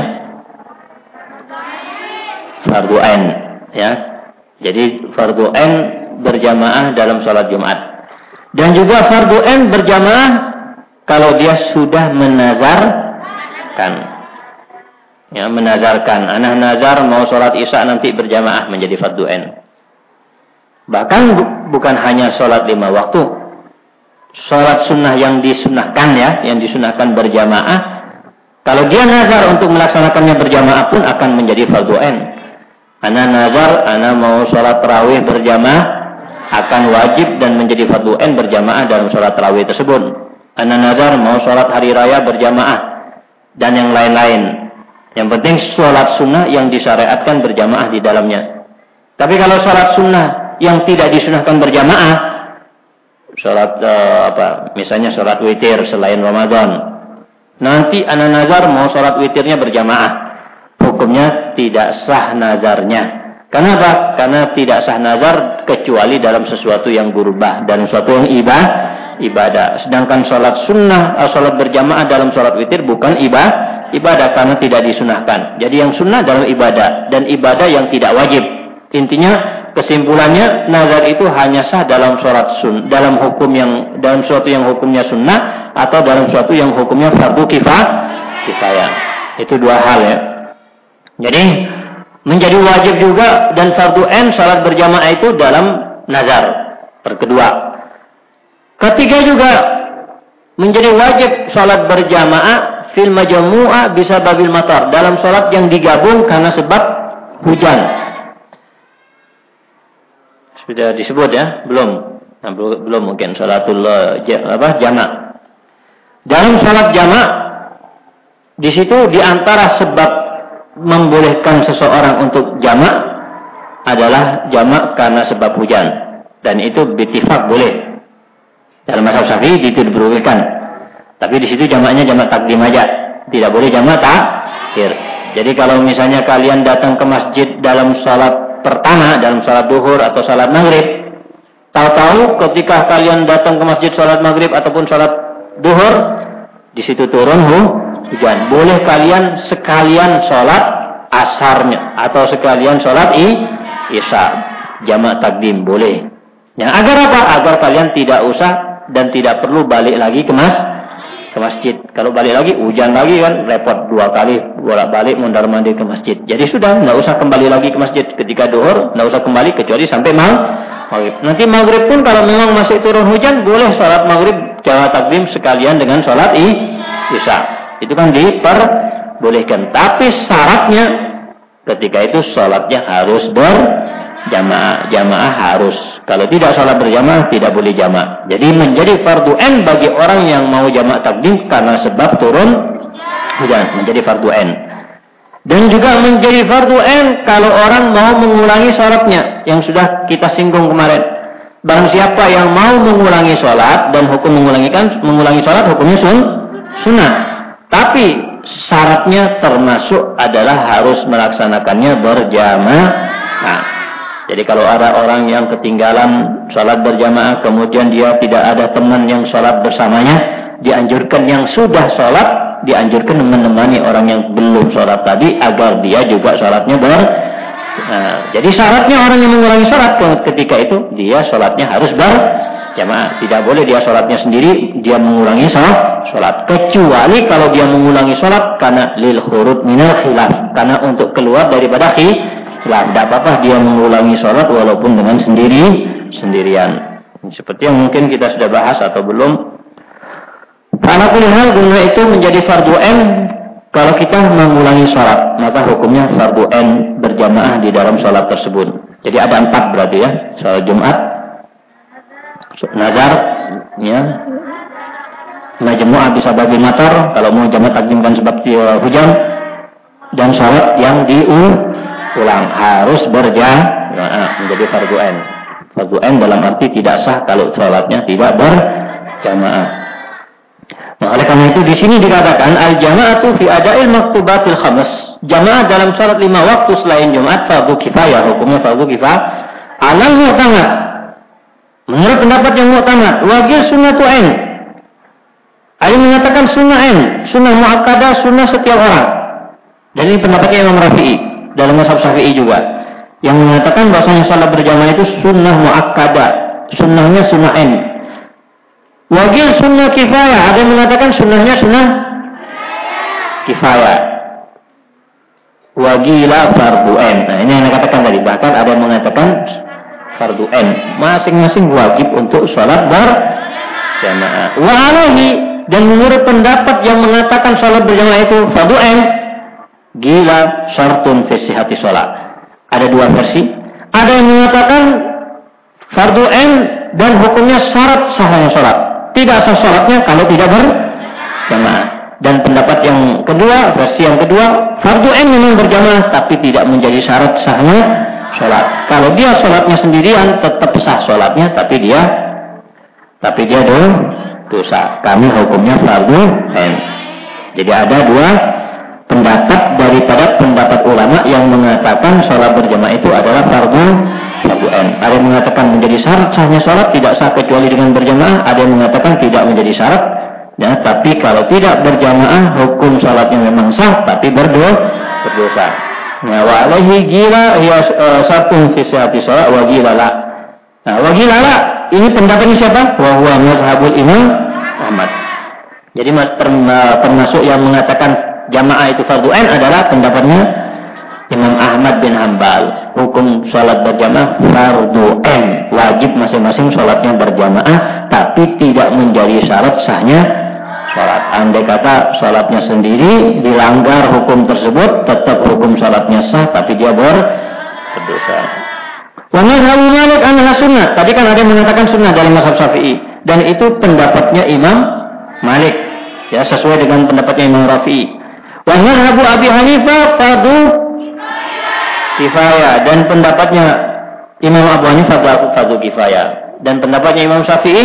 [SPEAKER 1] fardu ain ya. Jadi fardu ain berjamaah dalam sholat Jumat. Dan juga fardu ain berjamaah kalau dia sudah menazarkan. Ya, menazarkan, anak nazar mau sholat isya nanti berjamaah menjadi fardu ain. Bahkan bu, bukan hanya sholat lima waktu, sholat sunnah yang disunahkan ya, yang disunahkan berjamaah, kalau dia nazar untuk melaksanakannya berjamaah pun akan menjadi fardu ain. Anak nazar, anak mau sholat tarawih berjamaah, akan wajib dan menjadi fardu ain berjamaah dalam sholat tarawih tersebut. Anak nazar mau sholat hari raya berjamaah dan yang lain-lain. Yang penting sholat sunnah yang disyariatkan berjamaah di dalamnya. Tapi kalau sholat sunnah yang tidak disunahkan berjamaah, sholat uh, apa? Misalnya sholat witir selain Ramadan. Nanti anak nazar mau sholat witirnya berjamaah, hukumnya tidak sah nazarnya. Kenapa? Karena tidak sah nazar kecuali dalam sesuatu yang berubah, dalam sesuatu yang ibadah. ibadah. Sedangkan sholat sunnah, uh, sholat berjamaah dalam sholat witir bukan ibadah. Ibadah karena tidak disunahkan. Jadi yang sunnah dalam ibadah dan ibadah yang tidak wajib. Intinya kesimpulannya nazar itu hanya sah dalam sholat sun, dalam hukum yang dalam suatu yang hukumnya sunnah atau dalam suatu yang hukumnya fardu kifayah. Itu dua hal ya. Jadi menjadi wajib juga dan fardu ain sholat berjamaah itu dalam nazar. Perkedua. Ketiga juga menjadi wajib sholat berjamaah fil majmu'ah bisa babil matar, dalam sholat yang digabung karena sebab hujan. Sudah disebut ya? Belum. Nah, belum mungkin sholatul apa jamak. Dalam sholat jamak di situ di antara sebab membolehkan seseorang untuk jamak adalah jamak karena sebab hujan, dan itu bittifaq boleh. Dalam mazhab Syafi'i itu diperbolehkan. Tapi di situ jamaknya jamak takdim aja, tidak boleh jamak takhir. Jadi kalau misalnya kalian datang ke masjid dalam salat pertama, dalam salat duhur atau salat maghrib, tahu-tahu ketika kalian datang ke masjid salat maghrib ataupun salat duhur, di situ turun hujan, boleh kalian sekalian salat asarnya atau sekalian salat isya, jamak takdim boleh. Ya, agar apa? Agar kalian tidak usah dan tidak perlu balik lagi ke masjid. ke masjid. Kalau balik lagi hujan lagi kan repot, dua kali bolak-balik mondar mandir ke masjid. Jadi sudah enggak usah kembali lagi ke masjid ketika duhur, enggak usah kembali kecuali sampai maghrib. Nanti maghrib pun kalau memang masih turun hujan boleh salat maghrib jamak takdim sekalian dengan salat isya. Itu kan diperbolehkan. Tapi syaratnya ketika itu salatnya harus berjamaah, jamaah harus. Kalau tidak sholat berjamaah, tidak boleh jamaah. Jadi menjadi fardu ain bagi orang yang mau jamaah takdim karena sebab turun hujan, menjadi fardu ain. Dan juga menjadi fardu ain kalau orang mau mengulangi sholatnya, yang sudah kita singgung kemarin. Barang siapa yang mau mengulangi sholat, dan hukum mengulangi kan mengulangi sholat hukumnya sun, sunnah. Tapi syaratnya termasuk adalah harus melaksanakannya berjamaah. Nah, jadi kalau ada orang yang ketinggalan sholat berjamaah, kemudian dia tidak ada teman yang sholat bersamanya, dianjurkan yang sudah sholat, dianjurkan menemani orang yang belum sholat tadi, agar dia juga sholatnya ber. Nah, jadi syaratnya orang yang mengulangi sholat ketika itu, dia sholatnya harus berjamaah. Tidak boleh dia sholatnya sendiri, dia mengulangi sholat. Kecuali kalau dia mengulangi sholat karena lil khurud minal khilaf, karena untuk keluar daripada khilaf. Tidak apa-apa dia mengulangi sholat walaupun dengan sendiri sendirian. Seperti yang mungkin kita sudah bahas atau belum. Karena hal guna itu menjadi fardu ain kalau kita mengulangi sholat, maka hukumnya fardu ain berjamaah di dalam sholat tersebut. Jadi ada empat berarti ya. Sholat Jumat, nazar, ya, majmu'ah bisa bagi matar kalau mau jamaah takdimkan sebab hujan, dan sholat yang diu ulang harus berjamaah menjadi fardu ain. Fardu ain dalam arti tidak sah kalau salatnya tidak berjamaah. Nah, oleh karena itu di sini dikatakan al-jama'atu fi ada'il maktubatil khams. Jamaah dalam salat lima waktu selain Jumat fardu kifayah, hukumnya fardu kifayah. Alal mu'tamad. Menurut pendapat yang mu'tamad, wajib sunnatu ain. Ada mengatakan sunnah ain, sunnah muakkadah, sunnah setiap orang. Dan ini pendapatnya Imam Rafi'i. Dalam mazhab Syafi'i juga yang mengatakan bahwasanya salat berjamaah itu sunnah muakkadah, sunnahnya sunnah ain. Wajib sunnah kifayah, ada yang mengatakan sunnahnya sunnah kifayah. wa qila fardu ain. Nah, ini yang saya katakan tadi. Bahkan ada yang mengatakan fardu ain. Masing-masing wajib untuk sholat berjamaah. Wa alaihi, dan menurut pendapat yang mengatakan sholat berjamaah itu fardu ain, qila syartun fi sihhati sholat. Ada dua versi. Ada yang mengatakan fardu ain dan hukumnya syarat sahnya sholat. Tidak sah sholatnya kalau tidak berjamaah. Dan pendapat yang kedua, versi yang kedua, fardu ain memang berjamaah tapi tidak menjadi syarat sahnya sholat. Kalau dia sholatnya sendirian tetap sah sholatnya, tapi dia tapi dia dosa. Kami hukumnya fardu ain. Jadi ada dua pendapat daripada pendapat ulama yang mengatakan sholat berjamaah itu adalah fardu fardu ain. Ada yang mengatakan menjadi syarat sahnya sholat, tidak sah kecuali dengan berjamaah. Ada yang mengatakan tidak menjadi syarat, ya, tapi kalau tidak berjamaah hukum sholatnya memang sah tapi berdosa. berdosa. Nah, wa alaihi qila ya satu fi sihhati sholat wa qila la. Nah, wa qila la ini pendapatnya siapa? Wa huwa mazhabul Imam Ahmad. Jadi termasuk yang mengatakan jamaah itu fardu ain adalah pendapatnya Imam Ahmad bin Hanbal. Hukum sholat berjamaah fardu ain, wajib masing-masing sholatnya berjamaah, tapi tidak menjadi syarat sahnya sholat. Andai kata sholatnya sendiri dilanggar hukum tersebut, tetap hukum sholatnya sah, tapi dia berdosa. Wa mazhabu Malik anha sunnah. Tadi kan ada yang mengatakan sunnah dalam mazhab Syafi'i, dan itu pendapatnya Imam Malik, ya, sesuai dengan pendapatnya Imam Rafi'i. Wa mazhabu Abi Hanifah fardu kifayah, dan pendapatnya Imam Abu Hanifah fardu kifayah, dan pendapatnya Imam Syafi'i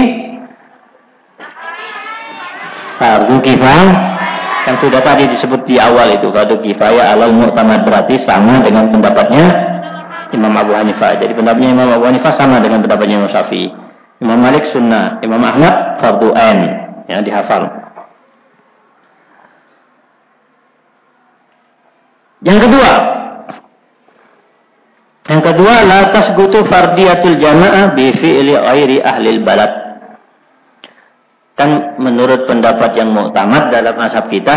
[SPEAKER 1] fardu kifayah. Kan sudah tadi disebut di awal itu fardu kifayah alal mu'tamad, berarti sama dengan pendapatnya Imam Abu Hanifah. Jadi pendapatnya Imam Abu Hanifah sama dengan pendapatnya Imam Syafi'i. Imam Malik sunnah, Imam Ahmad fardu ain, ya, dihafal. Yang kedua, yang kedua la tasgutu fardiyatul jamaah bi fi'li ghairi ahli balad. Kan menurut pendapat yang muktamad dalam mazhab kita,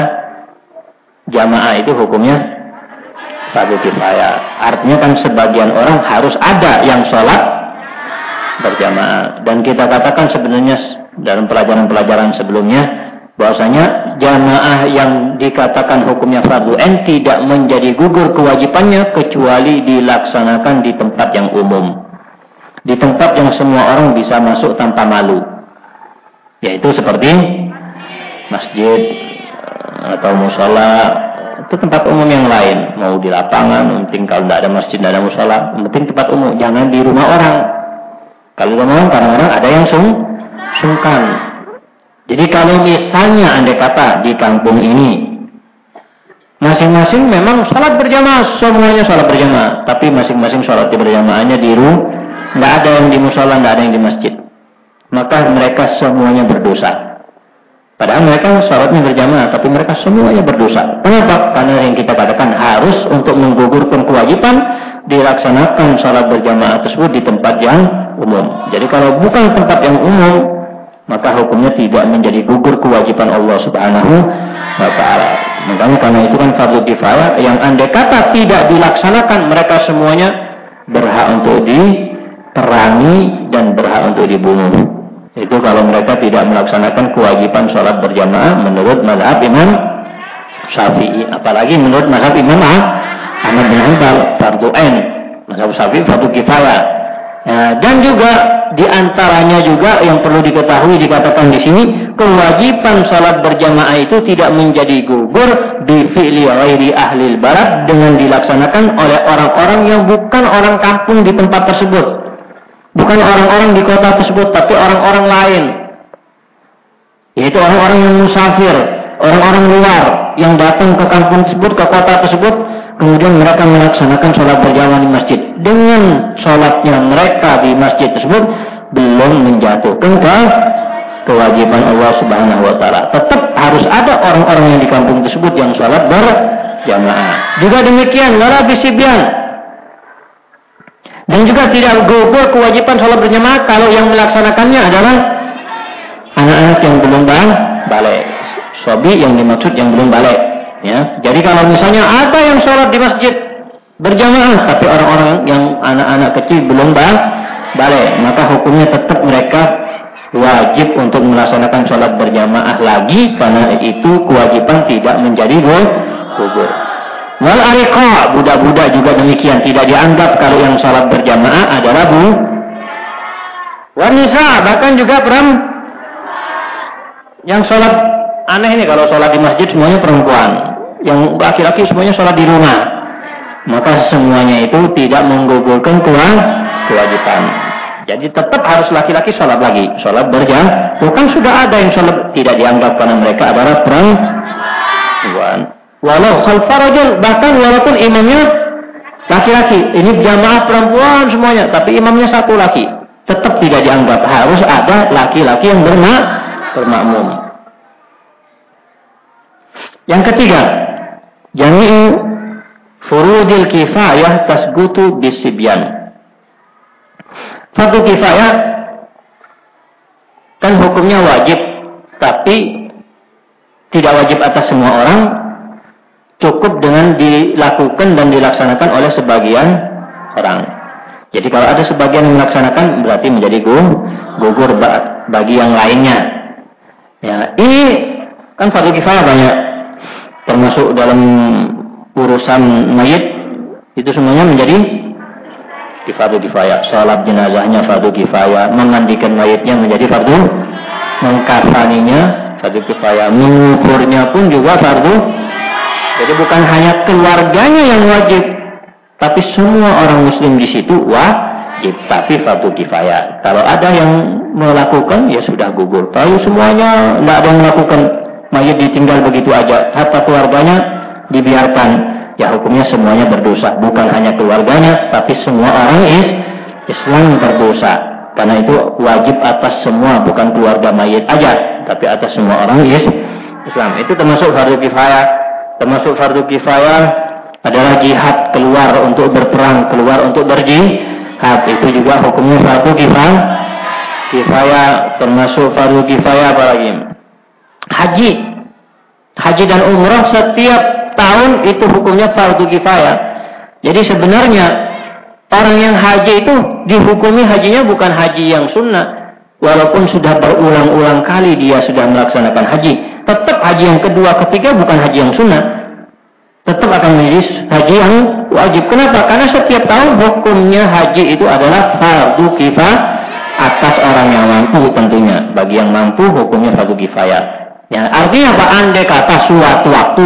[SPEAKER 1] jamaah itu hukumnya fardu kifayah. Artinya kan sebagian orang harus ada yang sholat berjamaah. Dan kita katakan sebenarnya dalam pelajaran-pelajaran sebelumnya, bahwasanya jamaah yang dikatakan hukumnya fardu ain tidak menjadi gugur kewajibannya kecuali dilaksanakan di tempat yang umum, di tempat yang semua orang bisa masuk tanpa malu, yaitu seperti masjid atau mushola. Itu tempat umum yang lain, mau di lapangan, penting kalau tidak ada masjid, tidak ada mushola, penting tempat umum, jangan di rumah orang. Kalau di rumah orang, kadang-kadang ada yang sung sungkan. Jadi kalau misalnya andai kata di kampung ini masing-masing memang sholat berjamaah, semuanya sholat berjamaah, tapi masing-masing sholat berjamaahnya di rumah, nggak ada yang di musola, nggak ada yang di masjid, maka mereka semuanya berdosa. Padahal mereka sholatnya berjamaah, tapi mereka semuanya berdosa. Kenapa? Karena yang kita katakan harus untuk menggugurkan kewajiban dilaksanakan sholat berjamaah tersebut di tempat yang umum. Jadi kalau bukan tempat yang umum, maka hukumnya tidak menjadi gugur kewajiban Allah Subhanahu wa ta'ala. Makanya karena itu kan fardu kifayah yang andai kata tidak dilaksanakan, mereka semuanya berhak untuk diperangi dan berhak untuk dibunuh. Itu kalau mereka tidak melaksanakan kewajiban sholat berjamaah menurut mazhab Imam Syafi'i. Apalagi menurut mazhab Imam Ahmad bin Hanbal fardu ain, mazhab Syafi'i fardu kifayah. Nah, dan juga diantaranya juga yang perlu diketahui dikatakan di sini, kewajiban sholat berjamaah itu tidak menjadi gugur bi fi'li ghairi ahli balad dengan dilaksanakan oleh orang-orang yang bukan orang kampung di tempat tersebut, bukan orang-orang di kota tersebut, tapi orang-orang lain, yaitu orang-orang yang musafir, orang-orang luar yang datang ke kampung tersebut, ke kota tersebut, kemudian mereka melaksanakan sholat berjamaah di masjid. Dengan sholatnya mereka di masjid tersebut belum menjatuhkan ke kewajiban Allah Subhanahu wa ta'ala. Tetap harus ada orang-orang yang di kampung tersebut yang sholat berjamaah. Juga demikian wala bisibyan. Dan juga tidak gugur kewajiban sholat berjamaah kalau yang melaksanakannya adalah anak-anak yang belum balik. Sobi yang dimaksud yang belum balik. Ya, jadi kalau misalnya ada yang sholat di masjid berjamaah, tapi orang-orang yang anak-anak kecil belum balik, maka hukumnya tetap mereka wajib untuk melaksanakan sholat berjamaah lagi, karena itu kewajiban tidak menjadi gugur. Wal ariqa, budak-budak juga demikian, tidak dianggap kalau yang sholat berjamaah adalah bu. Wanisa, bahkan juga perempuan yang sholat aneh ini, kalau sholat di masjid semuanya perempuan. Yang laki-laki semuanya sholat di rumah, maka semuanya itu tidak menggugurkan kewajiban. Jadi tetap harus laki-laki sholat lagi, sholat berjamaah. Bukan sudah ada yang sholat tidak dianggap karena mereka adalah perempuan. Walau khalfa rajul, bahkan walaupun imamnya laki-laki, ini jamaah perempuan semuanya, tapi imamnya satu laki, tetap tidak dianggap, harus ada laki-laki yang bermak bermakmum. Yang ketiga, jami'u furudil kifayah tasgutu bisibyan. Fardu kifayah kan hukumnya wajib, tapi tidak wajib atas semua orang, cukup dengan dilakukan dan dilaksanakan oleh sebagian orang. Jadi kalau ada sebagian yang melaksanakan, berarti menjadi gugur bagi yang lainnya. Ya, ini kan fardu kifayah banyak, termasuk dalam urusan mayit, itu semuanya menjadi fardu kifayah. Salat jenazahnya fardu kifayah, memandikan mayitnya menjadi fardu, mengkafaninya fardu kifayah, menguburnya pun juga fardu. Jadi bukan hanya keluarganya yang wajib, tapi semua orang muslim di situ wajib, tapi fardu kifayah. Kalau ada yang melakukan, ya sudah gugur. Kalau semuanya tidak ada yang melakukan, mayit ditinggal begitu aja, hatta keluarganya dibiarkan, ya hukumnya semuanya berdosa. Bukan hanya keluarganya, tapi semua orang is Islam berdosa. Karena itu wajib atas semua, bukan keluarga mayit aja, tapi atas semua orang is Islam. Itu termasuk fardu kifayah. Termasuk fardu kifayah adalah jihad, keluar untuk berperang, keluar untuk berjihad. Itu juga hukumnya fardu kifayah. Kifayah termasuk fardu kifayah apalagi? Haji, haji dan umrah setiap tahun itu hukumnya fardu kifayah. Jadi sebenarnya orang yang haji itu dihukumi hajinya bukan haji yang sunnah, walaupun sudah berulang-ulang kali dia sudah melaksanakan haji, tetap haji yang kedua, ketiga bukan haji yang sunnah, tetap akan menjadi haji yang wajib. Kenapa? Karena setiap tahun hukumnya haji itu adalah fardu kifayah atas orang yang mampu tentunya. Bagi yang mampu hukumnya fardu kifayah. Ya, artinya apa? Andai kata suatu waktu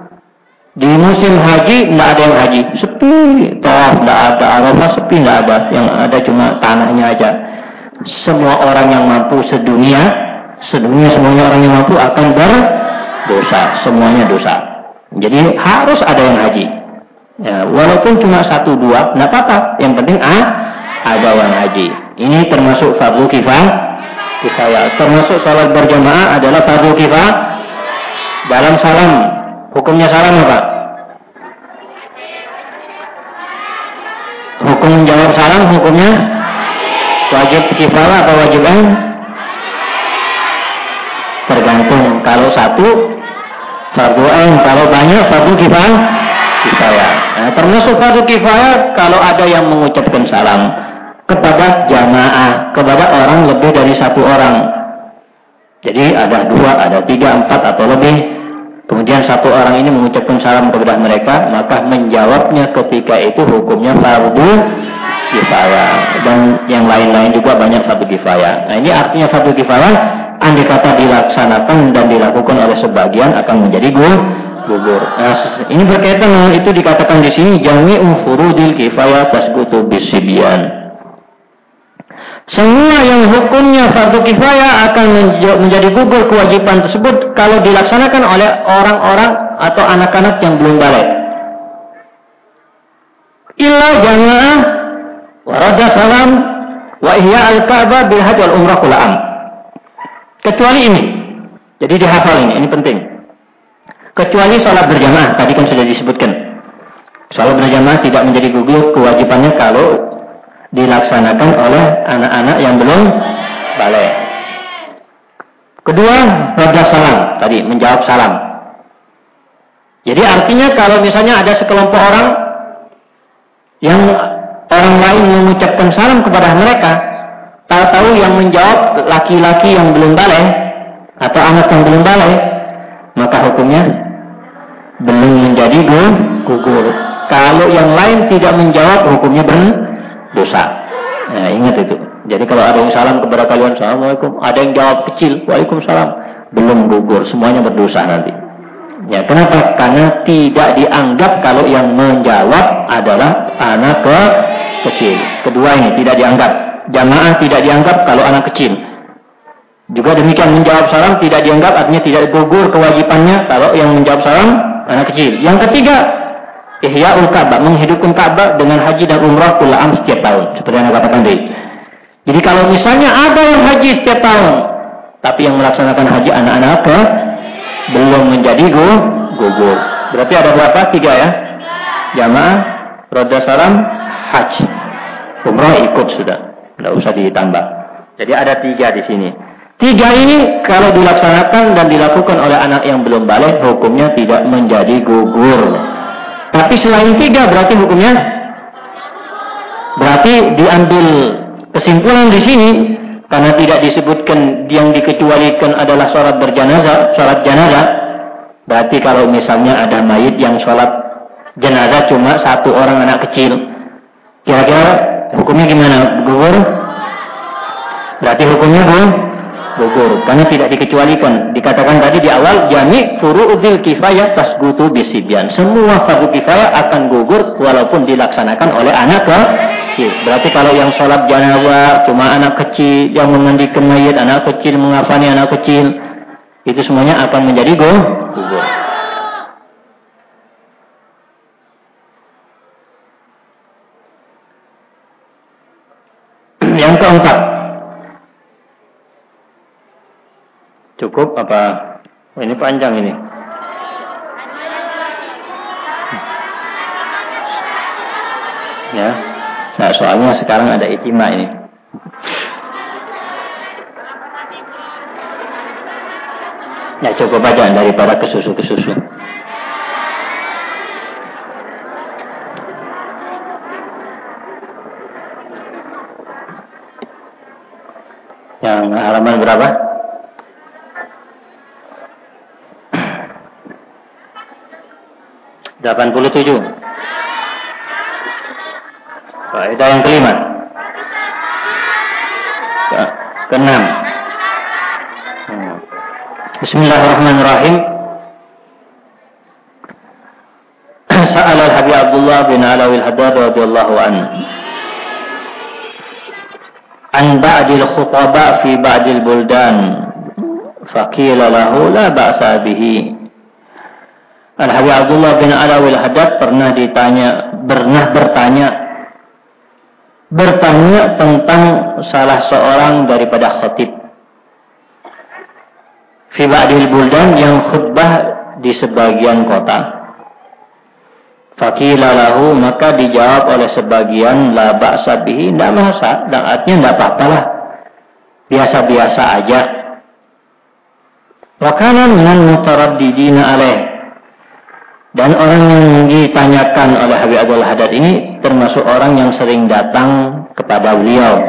[SPEAKER 1] di musim haji tidak ada yang haji, sepi, tawaf tidak ada, Arafah sepi, tidak ada, yang ada cuma tanahnya aja. Semua orang yang mampu sedunia, sedunia semuanya orang yang mampu akan berdosa, semuanya dosa. Jadi harus ada yang haji. Ya, walaupun cuma satu dua, tidak apa-apa. Yang penting ah, ada yang haji. Ini termasuk fardu kifayah. Kifayah. Termasuk salat berjamaah adalah fardu kifayah. Dalam salam, hukumnya salam apa? Hukum jawab salam hukumnya wajib kifayah atau wajib ain? Tergantung. Kalau satu fardu ain, kalau banyak fardu kifayah. Kifayah. Nah, termasuk fardu kifayah kalau ada yang mengucapkan salam kepada jamaah, kepada orang lebih dari satu orang. Jadi ada dua, ada tiga, empat atau lebih. Kemudian satu orang ini mengucapkan salam kepada mereka, maka menjawabnya ketika itu hukumnya fardu kifayah. Dan yang lain-lain juga banyak fardu kifayah. Nah, ini artinya fardu kifayah, andai kata dilaksanakan dan dilakukan oleh sebagian akan menjadi gugur. Nah, ini berkaitan dengan itu dikatakan di sini jami'u furudil kifayah tasbutu bisibyan. Semua yang hukumnya fardu kifayah akan menjadi gugur kewajiban tersebut kalau dilaksanakan oleh orang-orang atau anak-anak yang belum balik. Illa jamaah wa radda salam wa ihya al-ka'bah bil hajj wal umrah kula'am. Kecuali ini. Jadi dihafal ini, ini penting. Kecuali salat berjamaah, tadi kan sudah disebutkan. Salat berjamaah tidak menjadi gugur kewajibannya kalau dilaksanakan oleh anak-anak yang belum balik. Kedua, radda salam, tadi menjawab salam. Jadi artinya kalau misalnya ada sekelompok orang yang orang lain mengucapkan salam kepada mereka, tahu-tahu yang menjawab laki-laki yang belum balik atau anak yang belum balik, maka hukumnya belum menjadi gugur. Kalau yang lain tidak menjawab, hukumnya berdosa. Nah, ingat itu. Jadi kalau ada yang salam kepada kalian, Assalamualaikum, ada yang jawab kecil, Waalaikumsalam, belum gugur, semuanya berdosa nanti. Ya, kenapa? Karena tidak dianggap kalau yang menjawab adalah anak ke kecil. Kedua ini tidak dianggap. Jamaah tidak dianggap kalau anak kecil. Juga demikian menjawab salam tidak dianggap, artinya tidak gugur kewajibannya kalau yang menjawab salam anak kecil. Yang ketiga, Ihya'ul Ka'bah, menghidupkan Ka'bah dengan haji dan umrah kula'am setiap tahun. Seperti yang saya katakan tadi. Jadi kalau misalnya ada yang haji setiap tahun, tapi yang melaksanakan haji anak-anak ke belum menjadi gugur. Berarti ada berapa? Tiga ya? Jamaah, roda salam, haji. Umrah ikut sudah. Tidak usah ditambah. Jadi ada tiga di sini. Tiga ini kalau dilaksanakan dan dilakukan oleh anak yang belum balik, hukumnya tidak menjadi gugur. Tapi selain tiga berarti hukumnya, berarti diambil kesimpulan di sini, karena tidak disebutkan yang dikecualikan adalah sholat berjanazah, sholat janazah. Berarti kalau misalnya ada mayit yang sholat jenazah cuma satu orang anak kecil, kira-kira hukumnya gimana? Gugur? Berarti hukumnya gugur, karena tidak dikecualikan. Dikatakan tadi di awal, jami' furu'udil kifayah tasgutu bisibyan. Semua fardu kifayah akan gugur walaupun dilaksanakan oleh anak kecil. Berarti kalau yang sholat janazah cuma anak kecil, yang memandikan mayit anak kecil, mengafani anak kecil, itu semuanya akan menjadi gugur. Yang keempat, cukup apa? Oh, ini panjang ini. Ya. Nah, soalnya sekarang ada itima ini. Ya cukup aja daripada kesusu-kesusu. Yang halaman berapa? delapan puluh tujuh. Faedah yang kelima. Ke keenam. Bismillahirrahmanirrahim. Sa'ala al-Habib Abdullah bin Alawi al-Haddad radhiyallahu anhu an ba'dil khutaba fi ba'dil buldan faqila lahu la ba'sa bihi. Al-Habib Abdullah bin Alawi al-Haddad pernah ditanya, pernah bertanya bertanya tentang salah seorang daripada khatib fi ba'dil buldan yang khutbah di sebagian kota. Faqila lahu, maka dijawab oleh sebagian, la ba'sa bihi, tidak masalah, dan artinya tidak apa-apalah, biasa-biasa aja. Wa kana minal mutaraddidina alaih, dan orang yang ditanyakan oleh Habib Abdul Haddad ini termasuk orang yang sering datang kepada beliau.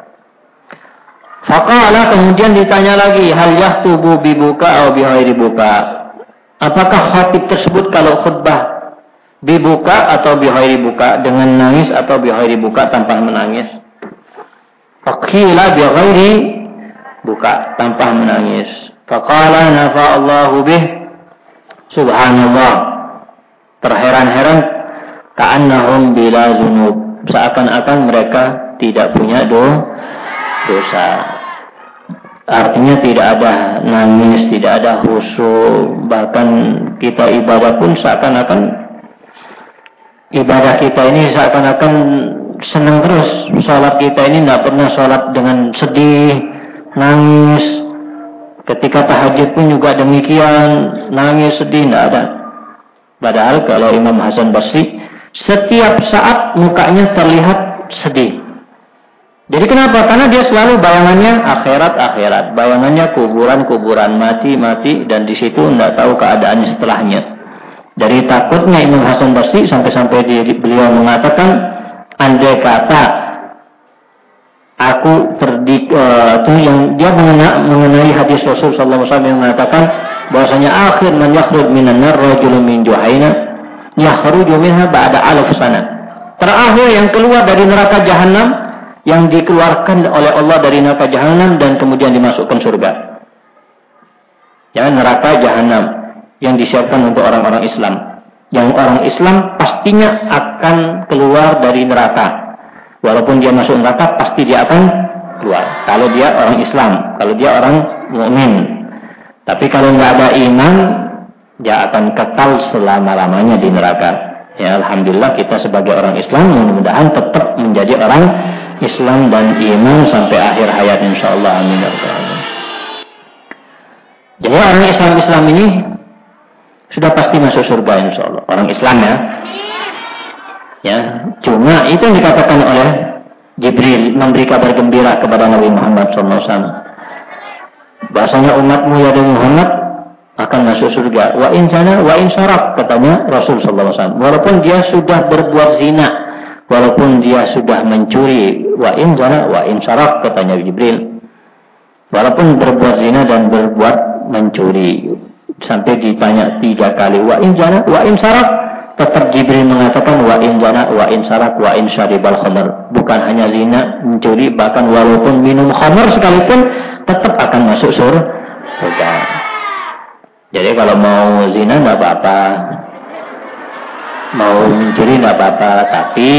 [SPEAKER 1] Faqala, kemudian ditanya lagi, hal yahtubu bibuka atau bighairi buka, apakah khatib tersebut kalau khutbah bibuka atau bighairi buka, dengan nangis atau bighairi buka, tanpa menangis? Faqila bighairi buka, tanpa menangis. Faqala nafa'allahu bih, subhanallah, terheran-heran, ka'annahum bila zunub, seakan-akan mereka tidak punya do, dosa. Artinya tidak ada nangis, tidak ada khusyuk, bahkan kita ibadah pun seakan-akan ibadah kita ini seakan-akan senang terus. Sholat kita ini tidak pernah sholat dengan sedih, nangis. Ketika tahajud pun juga demikian, nangis, sedih, tidak ada. Padahal kalau Imam Hasan Basri setiap saat mukanya terlihat sedih. Jadi kenapa? Karena dia selalu bayangannya akhirat-akhirat, bayangannya kuburan-kuburan, mati-mati, dan di situ tidak tahu keadaannya setelahnya. Dari takutnya Imam Hasan Basri sampai-sampai beliau mengatakan, andai kata aku terdik uh, itu yang dia mengenai, mengenai hadis Rasul sallallahu alaihi wasallam yang mengatakan bahwasanya akhir man yakhruj minan nar rajulun min Juhaina yakhruju minha ba'da alf sana. Terakhir yang keluar dari neraka jahanam, yang dikeluarkan oleh Allah dari neraka jahanam dan kemudian dimasukkan surga. Ya, neraka jahanam yang disiapkan untuk orang-orang Islam. Yang orang Islam pastinya akan keluar dari neraka. Walaupun dia masuk neraka, pasti dia akan keluar. Kalau dia orang Islam, kalau dia orang mukmin. Tapi kalau nggak ada iman, dia akan kekal selama-lamanya di neraka. Ya, alhamdulillah kita sebagai orang Islam mudah-mudahan tetap menjadi orang Islam dan iman sampai akhir hayat insyaallah. Amin. Jadi orang Islam-Islam ini sudah pasti masuk surga insyaallah. Orang Islam ya. Ya, cuma itu yang dikatakan oleh Jibril memberi kabar gembira kepada Nabi Muhammad shallallahu alaihi wasallam. Bahasanya umatmu ya Muhammad akan masuk surga. Wa in sana wa in syarak, katanya Rasul sallallahu alaihi wasallam. Walaupun dia sudah berbuat zina, walaupun dia sudah mencuri, wa in sana wa in syarak, katanya Jibril. Walaupun berbuat zina dan berbuat mencuri, sampai ditanya tiga kali wa in sana wa in syarak, tetap Jibril mengatakan wa in sana wa in syarak wa in syaribal khamr. Bukan hanya zina, mencuri, bahkan walaupun minum khamr sekalipun tetap akan masuk surga. Jadi kalau mau zina tidak apa-apa, mau mencuri tidak apa-apa, tapi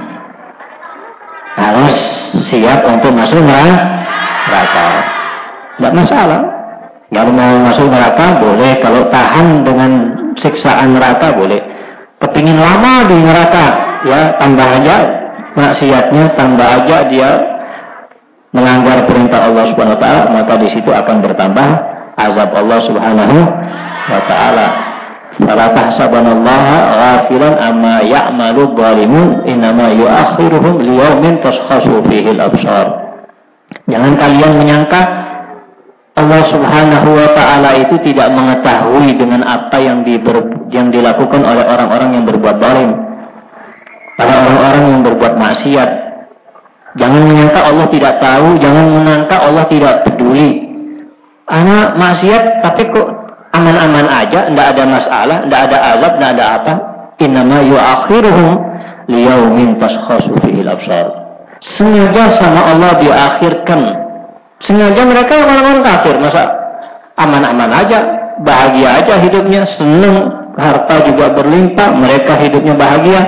[SPEAKER 1] harus siap untuk masuk neraka. Tidak masalah. Kalau mau masuk neraka boleh, kalau tahan dengan siksaan neraka boleh. Kepingin lama di neraka, ya tambah aja maksiatnya, tambah aja dia melanggar perintah Allah Subhanahu wa taala, maka di situ akan bertambah azab Allah Subhanahu wa taala. Fala tahsabanallaha ghafilan amma ya'malu dhalimun, innama yu'akhiruhum liyaumin tashkhasu fihi al-absar. Jangan kalian menyangka Allah Subhanahu wa taala itu tidak mengetahui dengan apa yang diber, yang dilakukan oleh orang-orang yang berbuat zalim. Pada orang-orang yang berbuat maksiat. Jangan menyangka Allah tidak tahu, jangan menyangka Allah tidak peduli. Anak maksiat tapi kok aman-aman aja, tidak ada masalah, tidak ada azab, tidak ada apa. Innama yu'akhiruhum liyaumin tashkhasu fihi al-absar. Sengaja sama Allah diakhirkan. Sengaja mereka orang-orang kafir, masa aman-aman aja, bahagia aja hidupnya, senang, harta juga berlimpah, mereka hidupnya bahagia.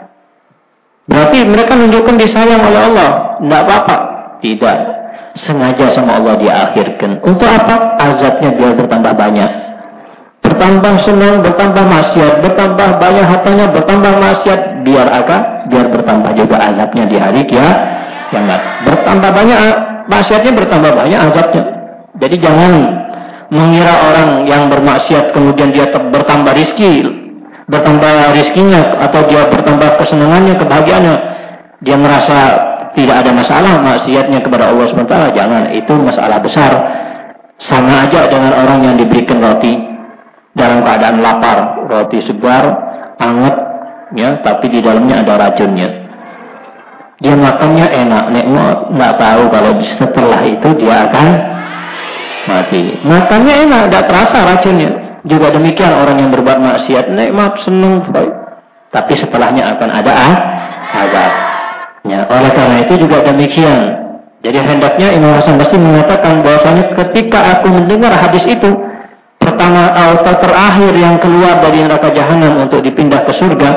[SPEAKER 1] Berarti mereka menunjukkan disayang oleh Allah. Tidak apa-apa. Tidak. Sengaja sama Allah diakhirkan. Untuk apa? Azabnya biar bertambah banyak. Bertambah senang, bertambah maksiat, bertambah banyak hartanya, bertambah maksiat. Biar apa? Biar bertambah juga azabnya di hari kiamat. Bertambah banyak maksiatnya, bertambah banyak azabnya. Jadi jangan mengira orang yang bermaksiat kemudian dia bertambah rizki, bertambah rizkinya, atau dia bertambah kesenangannya, kebahagiaannya, dia merasa tidak ada masalah maksiatnya kepada Allah subhanahu wa taala. Jangan, itu masalah besar. Sama aja dengan orang yang diberikan roti dalam keadaan lapar, roti segar, anget, ya, tapi di dalamnya ada racunnya. Dia makannya enak, nikmat, nggak tahu kalau setelah itu dia akan mati. Makannya enak, tidak terasa racunnya. Juga demikian orang yang berbuat maksiat, nikmat, senang, baik. Tapi setelahnya akan ada azab. Ya, oleh karena itu juga demikian. Jadi hendaknya Imam Hasan Basri mengatakan bahwasanya ketika aku mendengar hadis itu, pertama atau terakhir yang keluar dari neraka jahanam untuk dipindah ke surga,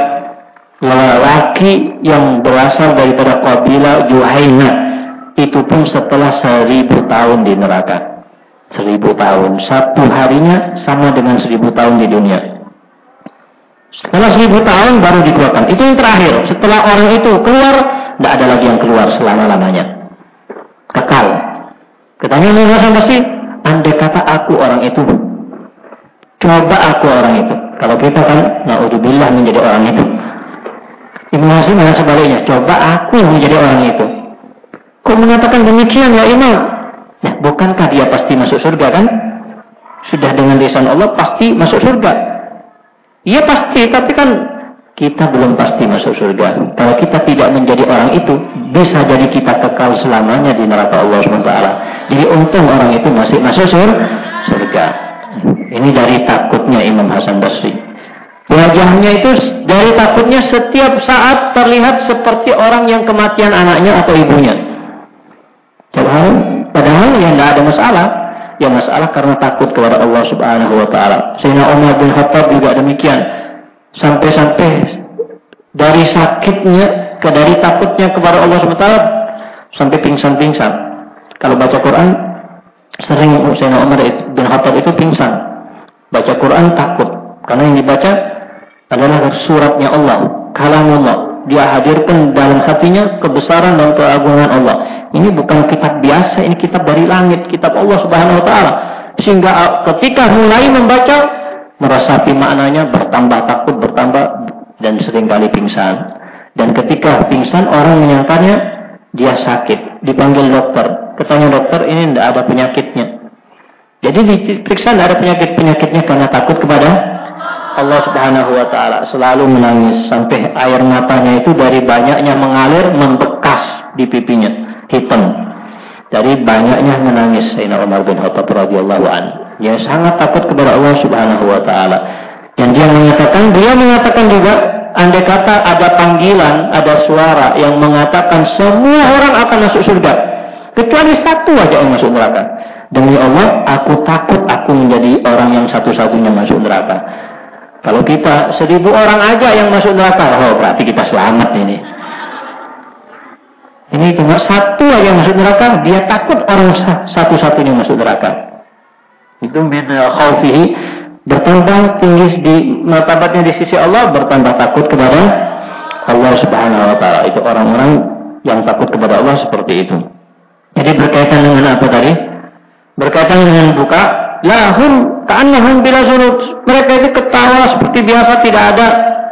[SPEAKER 1] lelaki yang berasal daripada kabilah Juhaina, itu pun setelah seribu tahun di neraka. Seribu tahun, satu harinya sama dengan seribu tahun di dunia. Setelah seribu tahun baru dikeluarkan. Itu yang terakhir. Setelah orang itu keluar, tidak ada lagi yang keluar selama-lamanya. Kekal. Katanya Imam Hasan Basri, andai kata aku orang itu, coba aku orang itu. Kalau kita kan, na'udzubillah menjadi orang itu. Ibnu Hasan malah sebaliknya, coba aku yang menjadi orang itu. Kok mengatakan demikian ya Imam? Nah, bukankah dia pasti masuk surga kan? Sudah dengan lisan Allah pasti masuk surga. Iya pasti, tapi kan kita belum pasti masuk surga. Kalau kita tidak menjadi orang itu, bisa jadi kita kekal selamanya di neraka Allah subhanahu wa taala. Jadi untung orang itu masih masuk surga. Ini dari takutnya Imam Hasan Basri. Wajahnya itu dari takutnya setiap saat terlihat seperti orang yang kematian anaknya atau ibunya. Padahal, padahal yang tidak ada masalah. Ya masalah karena takut kepada Allah subhanahu wa ta'ala. Sayyidina Umar bin Khattab juga demikian. Sampai-sampai dari sakitnya, ke dari takutnya kepada Allah subhanahu wa taala, sampai pingsan-pingsan. Kalau baca Quran, sering Sayyidina Umar bin Khattab itu pingsan. Baca Quran takut. Karena yang dibaca adalah suratnya Allah, kalamullah. Dia hadirkan dalam hatinya kebesaran dan keagungan Allah. Ini bukan kitab biasa, ini kitab dari langit, kitab Allah subhanahu wa ta'ala. Sehingga ketika mulai membaca, merasapi maknanya, bertambah takut, bertambah, dan seringkali pingsan. Dan ketika pingsan, orang menyangkanya dia sakit. Dipanggil dokter. Katanya dokter, ini tidak ada penyakitnya. Jadi diperiksa tidak ada penyakit-penyakitnya karena takut kepada Allah subhanahu wa ta'ala. Selalu menangis sampai air matanya itu dari banyaknya mengalir membekas di pipinya, hitam. Dari banyaknya menangis Sayyidina Umar bin Khattab radhiyallahu anhu. Dia sangat takut kepada Allah subhanahu wa ta'ala. Dan dia mengatakan, dia mengatakan juga, andai kata ada panggilan, ada suara yang mengatakan semua orang akan masuk surga, kecuali satu aja yang masuk neraka. Demi Allah, aku takut aku menjadi orang yang satu-satunya masuk neraka. Kalau kita seribu orang aja yang masuk neraka, oh berarti kita selamat ini. Ini cuma satu aja yang masuk neraka, dia takut orang satu-satunya masuk neraka. Itu min khaufihi, bertambah tinggi di martabatnya di sisi Allah, bertambah takut kepada Allah subhanahu wa ta'ala. Itu orang-orang yang takut kepada Allah seperti itu. Jadi berkaitan dengan apa tadi? Berkaitan dengan buka, lahum ka'annahum bila zunub. Mereka itu ketawa seperti biasa, tidak ada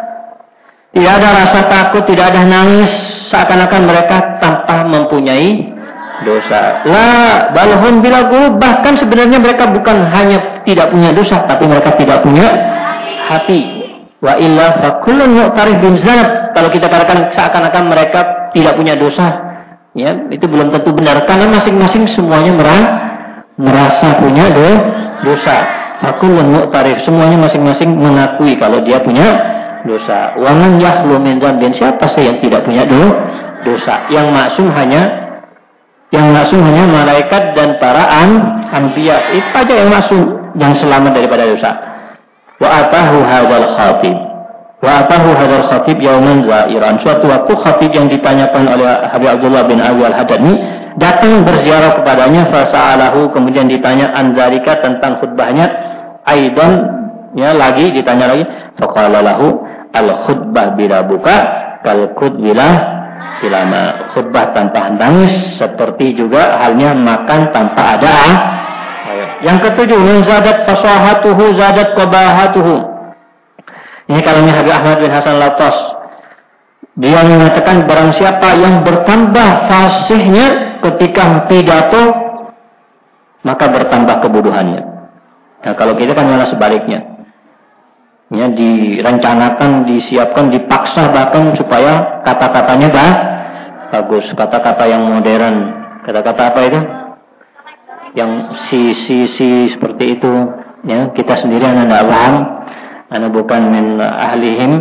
[SPEAKER 1] tidak ada rasa takut, tidak ada nangis, seakan-akan mereka tanpa mempunyai dosa. La balhum bila gulub, bahkan sebenarnya mereka bukan hanya tidak punya dosa, tapi mereka tidak punya hati. Wa illa fa kullun mu'tarif bin zanab. Kalau kita katakan seakan-akan mereka tidak punya dosa, ya, itu belum tentu benar, karena masing-masing semuanya merah merasa punya do, dosa. Fakullun mu'tarif, semuanya masing-masing mengakui kalau dia punya dosa. Wa man yakhlu min dzambin, siapa sih yang tidak punya do, dosa? Yang maksum hanya yang maksum hanya malaikat dan para an, anbiya. Itu aja yang maksum, yang selamat daripada dosa. Wa atahu hadzal khatib. Wa atahu hadzal khatib yauman zairan. Suatu waktu khatib yang ditanyakan oleh Habib Abdullah bin Abi Al-Hadani datang berziarah kepadanya, fasa'alahu, kemudian ditanya anzalika, tentang khutbahnya, aidan, ya, lagi ditanya lagi, faqala lahu al-khutbah bila buka kal khutbila bilama. Khutbah tanpa tangis seperti juga halnya makan tanpa ada. Yang ketujuh, zadat fasahatuhu zadat qabahatuhu. Ini kalamnya Habib Ahmad bin Hasan Latas. Dia mengatakan barang siapa yang bertambah fasihnya ketika pidato, maka bertambah kebodohannya. Nah, kalau kita kan malah sebaliknya. Ya, direncanakan, disiapkan, dipaksa bahkan supaya kata-katanya bah, bagus. Kata-kata yang modern. Kata-kata apa itu? Yang si-si-si seperti itu. Ya, kita sendiri anak tidak paham. Anak bukan min ahlihim.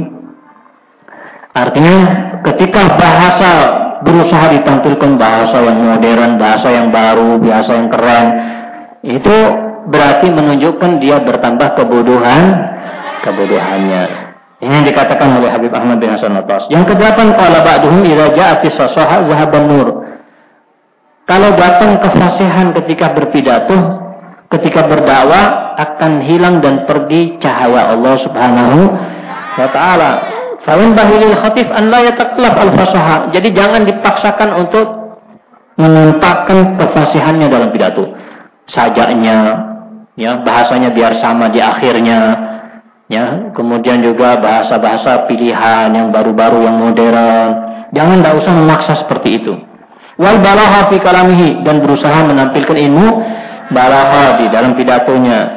[SPEAKER 1] Artinya ketika bahasa berusaha ditampilkan bahasa yang modern, bahasa yang baru, bahasa yang keren, itu berarti menunjukkan dia bertambah kebodohan, kebodohannya. Ini yang dikatakan oleh Habib Ahmad bin Hasan Latas. Yang kedelapan, qala ba'duhum idza ja'a fi sasaha zahaban nur. Kalau datang kefasihan ketika berpidato, ketika berdakwah, akan hilang dan pergi cahaya Allah Subhanahu wa taala. Fayan bahilil khatif an la yataklaf al-fasaha. Jadi jangan dipaksakan untuk menampakkan kefasihannya dalam pidato. Sajaknya, ya, bahasanya biar sama di akhirnya, ya. Kemudian juga bahasa-bahasa pilihan yang baru-baru, yang modern. Jangan, tidak usah memaksa seperti itu. Wal balagha fi kalamihi, dan berusaha menampilkan ilmu balagha di dalam pidatonya.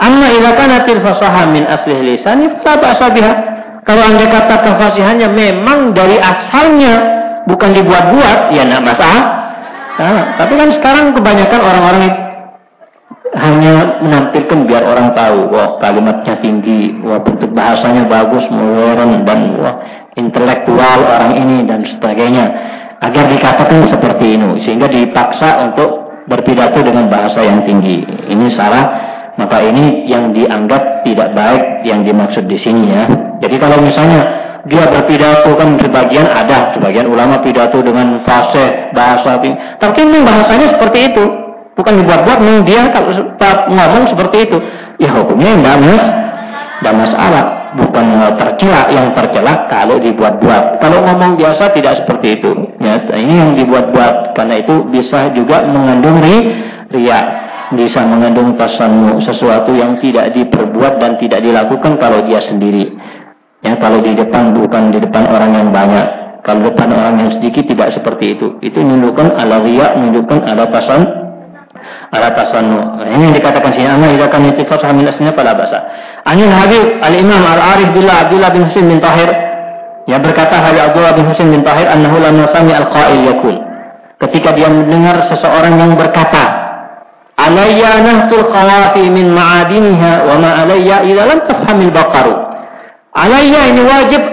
[SPEAKER 1] Amma idza kanatil fasaha min asli lisani fa ba'sa biha. Kalau andai kata kefasihannya memang dari asalnya, bukan dibuat-buat, ya enggak masalah. Nah, tapi kan sekarang kebanyakan orang-orang itu hanya menampilkan biar orang tahu, wah kalimatnya tinggi, wah bentuk bahasanya bagus, modern, dan wah intelektual orang ini dan sebagainya, agar dikatakan seperti ini, sehingga dipaksa untuk berpidato dengan bahasa yang tinggi. Ini salah, maka ini yang dianggap tidak baik yang dimaksud di sini ya. Jadi kalau misalnya dia berpidato, kan sebagian ada, sebagian ulama pidato dengan fasih bahasa, tapi memang bahasanya seperti itu, bukan dibuat-buat. Memang dia kalau ngomong seperti itu, ya hukumnya enggak mas, enggak masalah, bukan tercela. Yang tercela kalau dibuat-buat. Kalau ngomong biasa tidak seperti itu. Ya, ini yang dibuat-buat, karena itu bisa juga mengandung riya, bisa mengandung tasannu, sesuatu yang tidak diperbuat dan tidak dilakukan kalau dia sendiri. Ya, kalau di depan, bukan di depan orang yang banyak. Kalau depan orang yang sedikit tidak seperti itu. Itu menunjukkan ala riya, menunjukkan ala tasan, ala tasannu. Nah, ini yang dikatakan sini, amma idza kana ittifaq min aslinya fala basa. Anil Habib al-Imam al-Arif billah Abdullah bin Husain bin Tahir, ya berkata Habib Abdullah bin Husain bin Tahir, annahu lamma sami al-qail yaqul. Ketika dia mendengar seseorang yang berkata, alayya nahtul khawafi min ma'adiniha wa ma alayya idza lam tafhamil baqaru. Alayya ini wajib,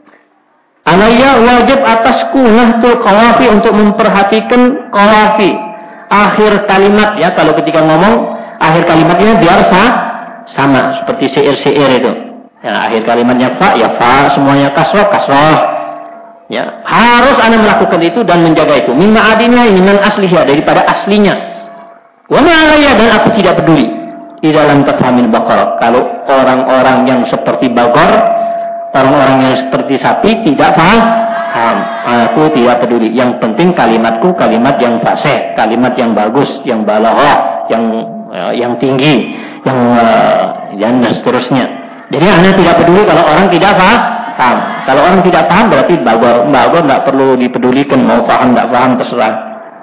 [SPEAKER 1] alayya wajib atasku nahtul qawafi, untuk memperhatikan qawafi, akhir kalimat ya. Kalau ketika ngomong akhir kalimatnya biar sah, sama seperti syair-syair itu. Ya, akhir kalimatnya fa ya fa, semuanya kasroh kasroh. Ya, harus Anda melakukan itu dan menjaga itu. Min ma'adiniha, ini min asliha, daripada aslinya. Wa ma alayya, dan aku tidak peduli. Di dalam tafhamil baqarah, kalau orang-orang yang seperti bagor, orang-orang yang seperti sapi tidak paham, aku tidak peduli. Yang penting kalimatku kalimat yang fasih, kalimat yang bagus, yang balaghah, yang uh, yang tinggi, yang uh, dan seterusnya. Jadi Anda tidak peduli kalau orang tidak paham. Kalau orang tidak paham berarti bagor, bagor tidak perlu dipedulikan, mau paham tidak paham terserah.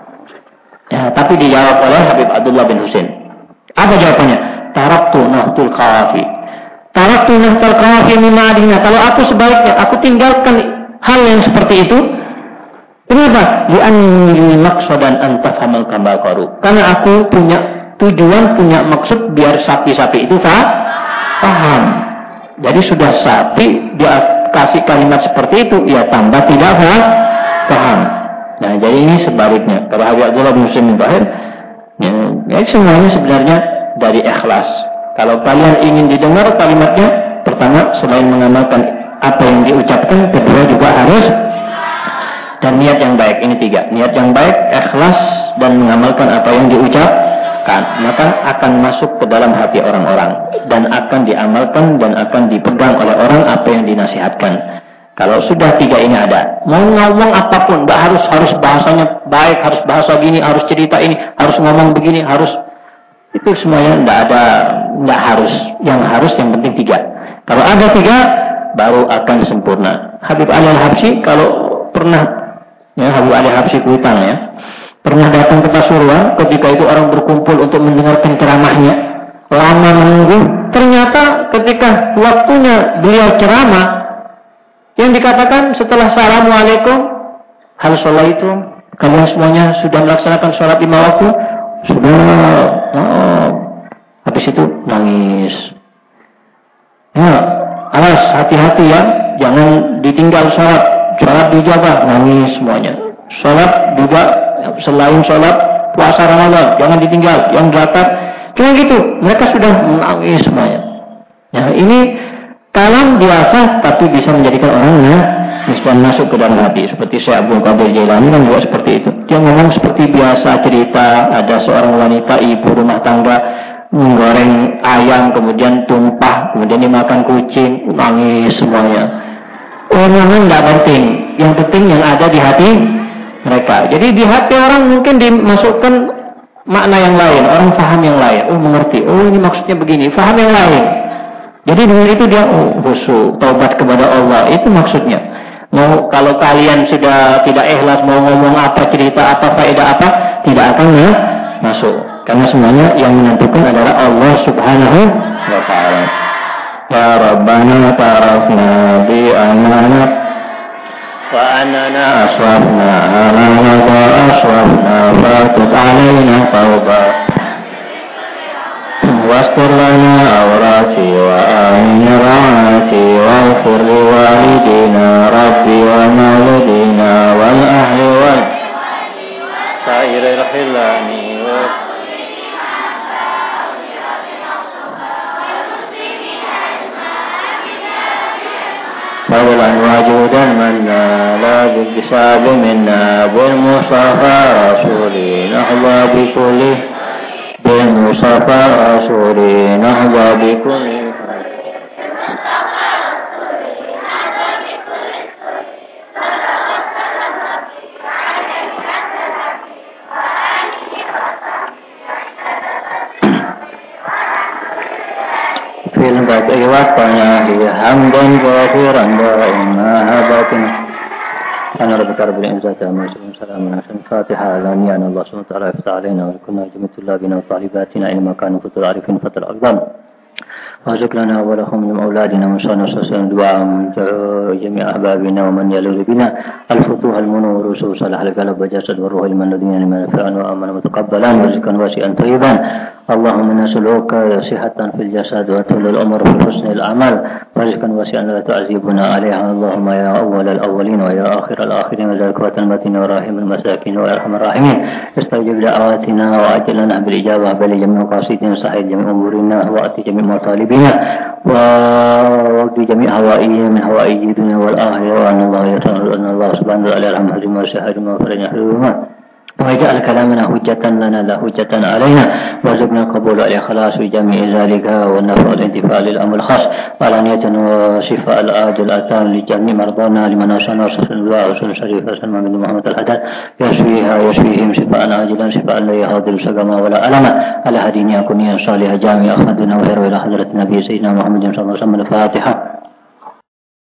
[SPEAKER 1] Ya, tapi dijawab oleh Habib Abdullah bin Husain. Apa jawabannya? Taraktu nahtul qawafi. Taraktu nahtul qawafi mimadinya. Kalau aku sebaliknya, aku tinggalkan hal yang seperti itu. Kenapa? Li'anni maqsadan an tafhamal kama qaru. Karena aku punya tujuan, punya maksud biar sapi-sapi itu paham. Jadi sudah sapi dia kasih kalimat seperti itu, ya tambah tidak paham. Nah, jadi ini sebaliknya. Kalau Habib Abdullah bin Husain bin Tahir, ya, ya semuanya sebenarnya dari ikhlas. Kalau kalian ingin didengar kalimatnya, pertama selain mengamalkan apa yang diucapkan, kedua juga harus dan niat yang baik. Ini tiga, niat yang baik, ikhlas, dan mengamalkan apa yang diucapkan, maka akan masuk ke dalam hati orang-orang dan akan diamalkan dan akan dipegang oleh orang apa yang dinasihatkan. Kalau sudah tiga ini ada, mau ngomong apapun, nggak harus harus bahasanya baik, harus bahasa gini, harus cerita ini, harus ngomong begini, harus itu semuanya nggak ada, nggak harus. Yang harus yang penting tiga. Kalau ada tiga, baru akan sempurna. Habib Ali Al-Habsyi kalau pernah, ya Habib Ali Al-Habsyi Kuitang ya, pernah datang ke Pasuruan ketika itu orang berkumpul untuk mendengarkan ceramahnya, lama menunggu. Ternyata ketika waktunya beliau ceramah, yang dikatakan setelah Assalamualaikum, hal sholat itu, kalian semuanya sudah melaksanakan sholat lima waktu? Sudah. Oh. Habis itu nangis. Ya, alas, hati-hati ya, jangan ditinggal sholat. Sholat dijaga, nangis semuanya. Sholat juga, selain sholat puasa Ramadan, jangan ditinggal. Yang zakat, cuma gitu, mereka sudah menangis semuanya. Ya, ini kalam biasa tapi bisa menjadikan orangnya bisa masuk ke dalam hati. Seperti Syekh Abdul Qadir Jailani kan juga seperti itu. Dia ngomong seperti biasa cerita, ada seorang wanita ibu rumah tangga menggoreng ayam kemudian tumpah, kemudian dimakan kucing, nangis semuanya. Oh, memang tidak penting. Yang penting yang ada di hati mereka. Jadi di hati orang mungkin dimasukkan makna yang lain, orang paham yang lain. Oh, mengerti. Oh, ini maksudnya begini. Paham yang lain. Jadi dengan itu dia oh, khusyuk, taubat kepada Allah. Itu maksudnya. Mau kalau kalian sudah tidak ikhlas, mau ngomong apa, cerita apa, faedah apa, tidak akan ya, masuk. Karena semuanya yang menentukan adalah Allah Subhanahu وتعالى يا ربنا اعترفنا بأننا وأننا أسرفنا ما مضى أسرفنا فاتب علينا توبة واستر لنا عوراتي وآمن روعاتي واغفر لوالدينا ربي ومولدينا والأهل والسائر الخلان فضلا وجودا منا لا بالحساب منا بالمصطفى رسولي نحظى بكل بالمصطفى رسولي نحظى بكل في البدء والتناهي حمدا كثيرا دائما هبتنا أنا ربك رب العزة عما يصفون سلام على الفاتحة الآنية أن الله سبحانه وتعالى يفتح علينا ولكنا جميع طلابنا وطالباتنا إنما كانوا فتر عارفين فتر أقدام وارزق لنا ولهم من أولادنا من شأن وسلسل دعاء من جميع أحبابنا ومن يلول بنا الفتوح المنور رسول صالح القلب وجسد والروح المن الذين لمن نفعا وآمن متقبلا ورزقا واسعا طيبا اللهم نسألك صحة في الجسد وطول العمر في حسن الأعمال ورزقا واسعا لا تعذبنا عليها اللهم يا أول الأولين ويا آخر الآخرين وذلك المتين وراحم المساكين وأرحم الراحمين استجب دعواتنا وأجل لنا بالإجابة بل جميع قاصدين صحيح جميع أمورنا وأتي جميع مطالبنا ووقت جميع هوائية من هوائي الدنيا والآخرة وأن الله يرحم أن الله سبحانه وتعالى يرحم هجم وشهد وفرج حلوما ويجعل كلامنا حجة لنا لا حجة علينا وارزقنا قبول الإخلاص في جميع ذلك والنفع والانتفاع للأمر الخاص وعلانية وشفاء الآجل الآتام لجميع مرضانا لمن أشان وصف الله وسلم شريف سلمان بن محمد الحداد يشفيها يشفيهم شفاء عاجلا شفاء لا يهاضر سقما ولا ألما على هديني أكوني صالح جامع أخذنا وهر إلى حضرة النبي سيدنا محمد صلى الله عليه وسلم الفاتحة